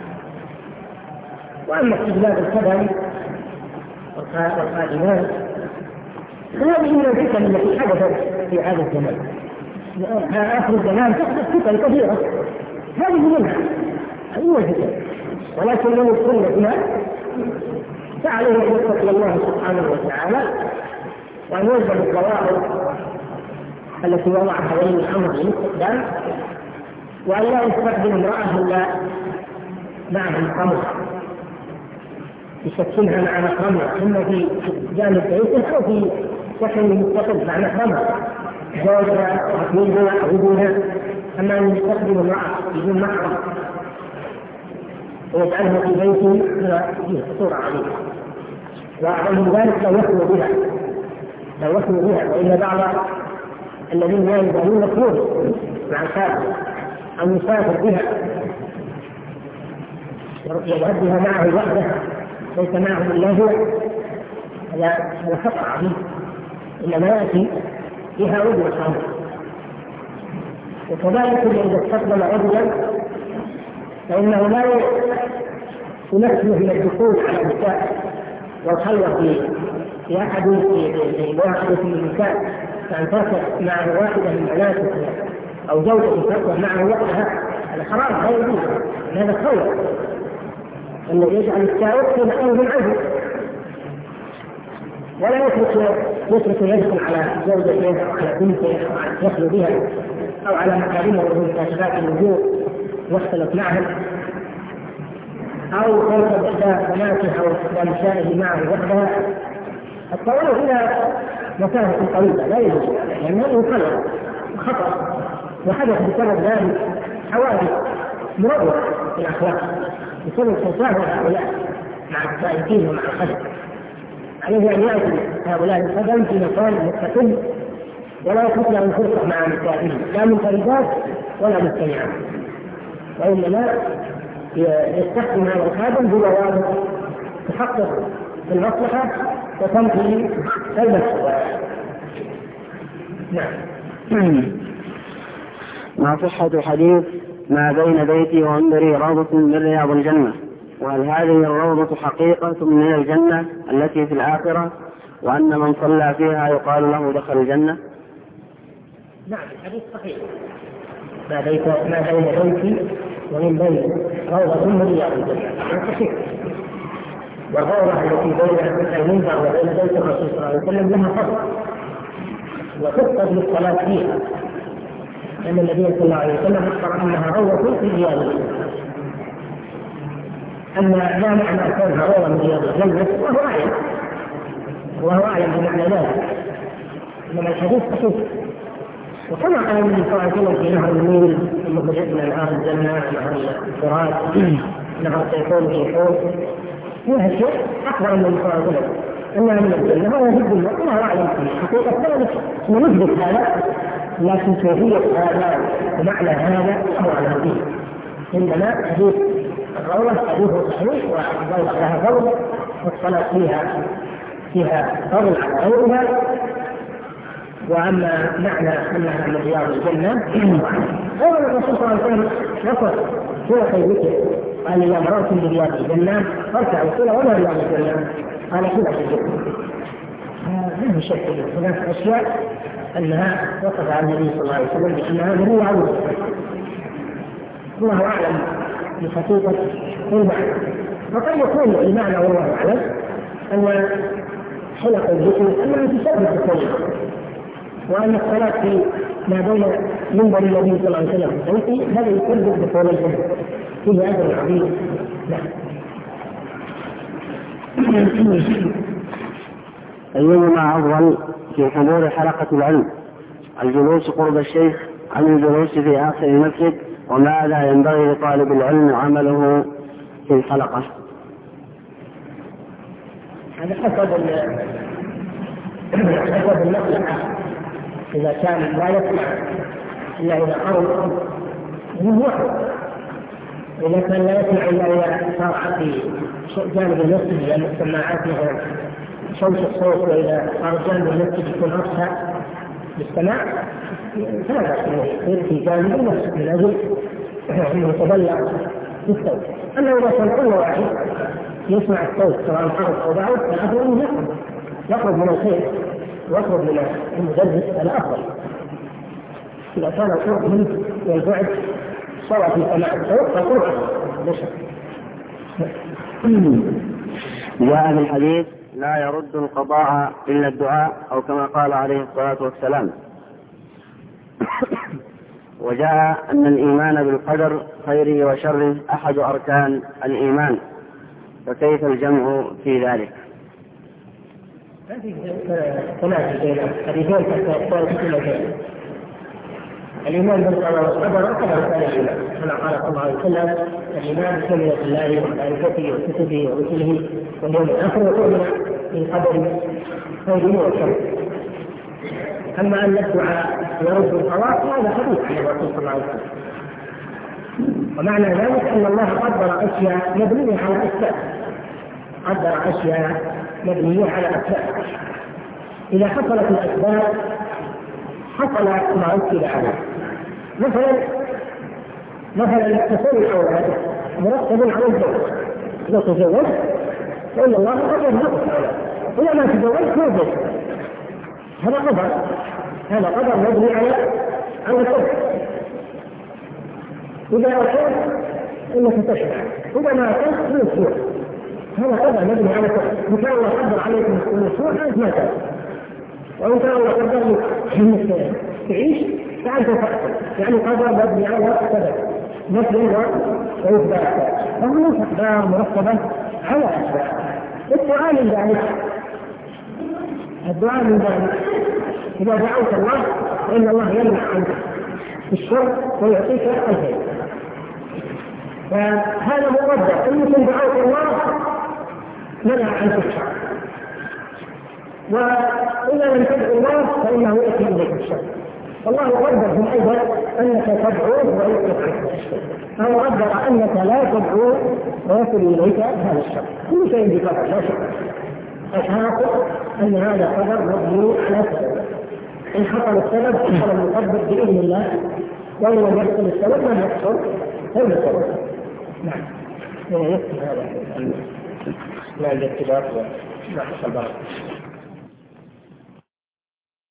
وأما استجلاب الخدم والخادمان فهذه من الفتن التي حدثت في هذا الزمان. آخر الزمان تحدث فتن كثيرة، هذه منها هذه الفتن، ولكن من يدخل بها فعليه أن يتقي الله سبحانه وتعالى وأن يلزم الضوابط التي وضعها ولي الأمر للاستخدام، وأن لا يستخدم امرأة إلا معها الخمر يسكنها مع محرمها، إما في جانب بيته أو في سكن مستقل مع محرمها زوجها وحفيدها أو ابنها. أما أن يستخدم امرأة بدون محرم ويجعلها في بيته فيه خطورة عليها، وأعظم من ذلك لو يخلو بها لو يخلو بها وإن بعض الذين لا يزالون يخلون مع الكافر أو يسافر بها يذهب بها معه وحده ليس معه إلا هو، هذا خطأ عظيم، إنما يأتي بها رجل الخمر. وكذلك إذا استقبل رجلا فإنه لا ينفذ من الدخول على النساء والخلوة في في أحد في واحدة من النساء، فأن تركب معه واحدة من بناته أو زوجة تركب معه وحدها، هذا حرام لا يجوز، هذا خلوة أنه يجعل السائق في مكانه عنه، ولا يترك يترك يدخل على زوجته أو على بنته أو على يخلو بها أو على مكارمه ومن كاشفات الوجوه يختلط معهم، أو تركب إحدى بناته أو إحدى نسائه معه وحدها الطويل إلى مسافة طويلة لا يجوز، لأنه يخلط خطأ، وحدث بسبب ذلك حوادث مروعة في الأخلاق بسبب تساهل هؤلاء مع السائقين ومع الخدم. عليه أن يأتي هؤلاء الخدم في مكان مستقل ولا يكون لهم فرصة مع نسائهم لا منفردات ولا مجتمعات، وإنما يستخدم هذا الخادم بروابط تحقق المصلحة وتنفي المفسدة. نعم. ما صحة حديث ما بين بيتي ومنبري روضة من رياض الجنة، وهل هذه الروضة حقيقة من الجنة التي في الآخرة، وأن من صلى فيها يقال له دخل الجنة؟ نعم الحديث صحيح. ما بين ما بين بيتي ومن بين روضة من رياض الجنة صحيح. والروضة التي بين المنبر وبين بيت الرسول صلى الله عليه وسلم لها فضل وتفقد للصلاة فيها، لأن النبي صلى الله عليه وسلم أخبر أنها روضة في رياض الجنة. أما لا معنى كونها روضة من رياض الجنة وهو أعلم وهو أعلم بمعنى ذلك، إنما الحديث صحيح. وكما قال النبي صلى الله عليه وسلم في نهر النيل المخرج من أنهار الجنة، نهر الفرات، نهر سيكون في حوض، فيها شيء أخبر النبي صلى الله عليه وسلم أنها من الجنة وهو يحب الله الله أعلم فيه حقيقة ذلك. نثبت هذا لكن كيفية هذا ومعنى هذا الله أعلم فيه. إنما حديث الروضة حديث صحيح والروضة لها فضل والصلاة فيها فيها فضل على غيرها. وأما معنى أنها من رياض الجنة هو الرسول صلى الله عليه وسلم وصف سورة الذكر قال إذا مررتم برياض الجنة فارفعوا الصلاة ولا رياض الجنة قال سورة الذكر. ما هو شك هناك أشياء أنها وصف عن النبي صلى الله عليه وسلم بأنها من رياض الجنة. الله أعلم بحقيقة المعنى، وقد يكون المعنى والله أعلم أن حلق الذكر أنها تسبب الدخول، وأن الصلاة في ما بين منبر النبي صلى الله عليه وسلم وبيته هذا يسبب دخول الجنة فيه أجر عظيم. أيهما أفضل في حضور حلقة العلم، الجلوس قرب الشيخ أم الجلوس في آخر المسجد، وماذا ينبغي لطالب العلم عمله في الحلقة؟ هذا حسب حسب المصلحة. إذا كان لا يسمع إلا إذا قرب منه واحد، إذا كان لا يسمع إلا إذا صار في جانب المسجد لأن السماعات مثلا شوش الصوت، وإذا صار جانب المسجد يكون أصحى للسماع فلا بأس يصير في جانب المسجد من أجل أنه يتبلغ بالصوت. أما إذا كان كل واحد يسمع الصوت سواء قرب أو بعد فالأفضل أنه يقرب يقرب من الخير ويقرب من المدرس الأفضل. إذا كان القرب منه والبعد سواء في سماع الصوت فالقرب أفضل. جاء في الحديث لا يرد القضاء إلا الدعاء، أو كما قال عليه الصلاة والسلام. وجاء أن الإيمان بالقدر خيره وشره أحد أركان الإيمان، فكيف الجمع في ذلك؟ الإيمان بالقدر والقدر أحد أركان الإيمان، كما قال صلى الله عليه وسلم الإيمان بكلمة الله وملائكته وكتبه ورسله واليوم الآخر وتؤمن بالقدر خيره وشره. أما أن الدعاء يرد القضاء هذا حديث عن الرسول صلى الله عليه وسلم، ومعنى ذلك أن الله قدر أشياء مبنية على أسباب، قدر أشياء مبنية على أسباب. إذا حصلت الأسباب حصل ما أكد عليه. مثلا مثلا تكون الأولاد مرتب على الزوج، إذا تزوج فإن الله قدر له، إذا ما تزوج موجود، هذا قدر هذا قدر مبني على على القدر. إذا أكلت إنك تشرع، إذا ما أكلت تنسوع، هذا قدر مبني على القدر. إن كان الله قدر عليكم النسوع فأنت ما تأكل، وإن كان الله قدر لك أنك تعيش فأنت تأكل، يعني قدر مبني على القدر مبني ويثبت، وهو أسباب مرتبة على أسباب. الدعاء من ذلك الدعاء من ذلك إذا دعوت الله فإن الله يمنع عنك الشر ويعطيك الخير، فهذا مقدر. إنكم دعوت الله منع عنك الشر، وإذا لم تدعو الله فإنه يأتي إليك الشر. والله قدر أيضا أنك تدعوه ويأتي إليك الشر، أو قدر أنك لا تدعوه ويصل إليك هذا الشر. كل شيء بقدر لا شك. الحاصل أن هذا قدر مبني على سبب، إن حصل السبب حصل المقدر بإذن الله، وإن لم يحصل السبب لم يحصل غير السبب. نعم. يكفي هذا. لا الاتفاق. نعم.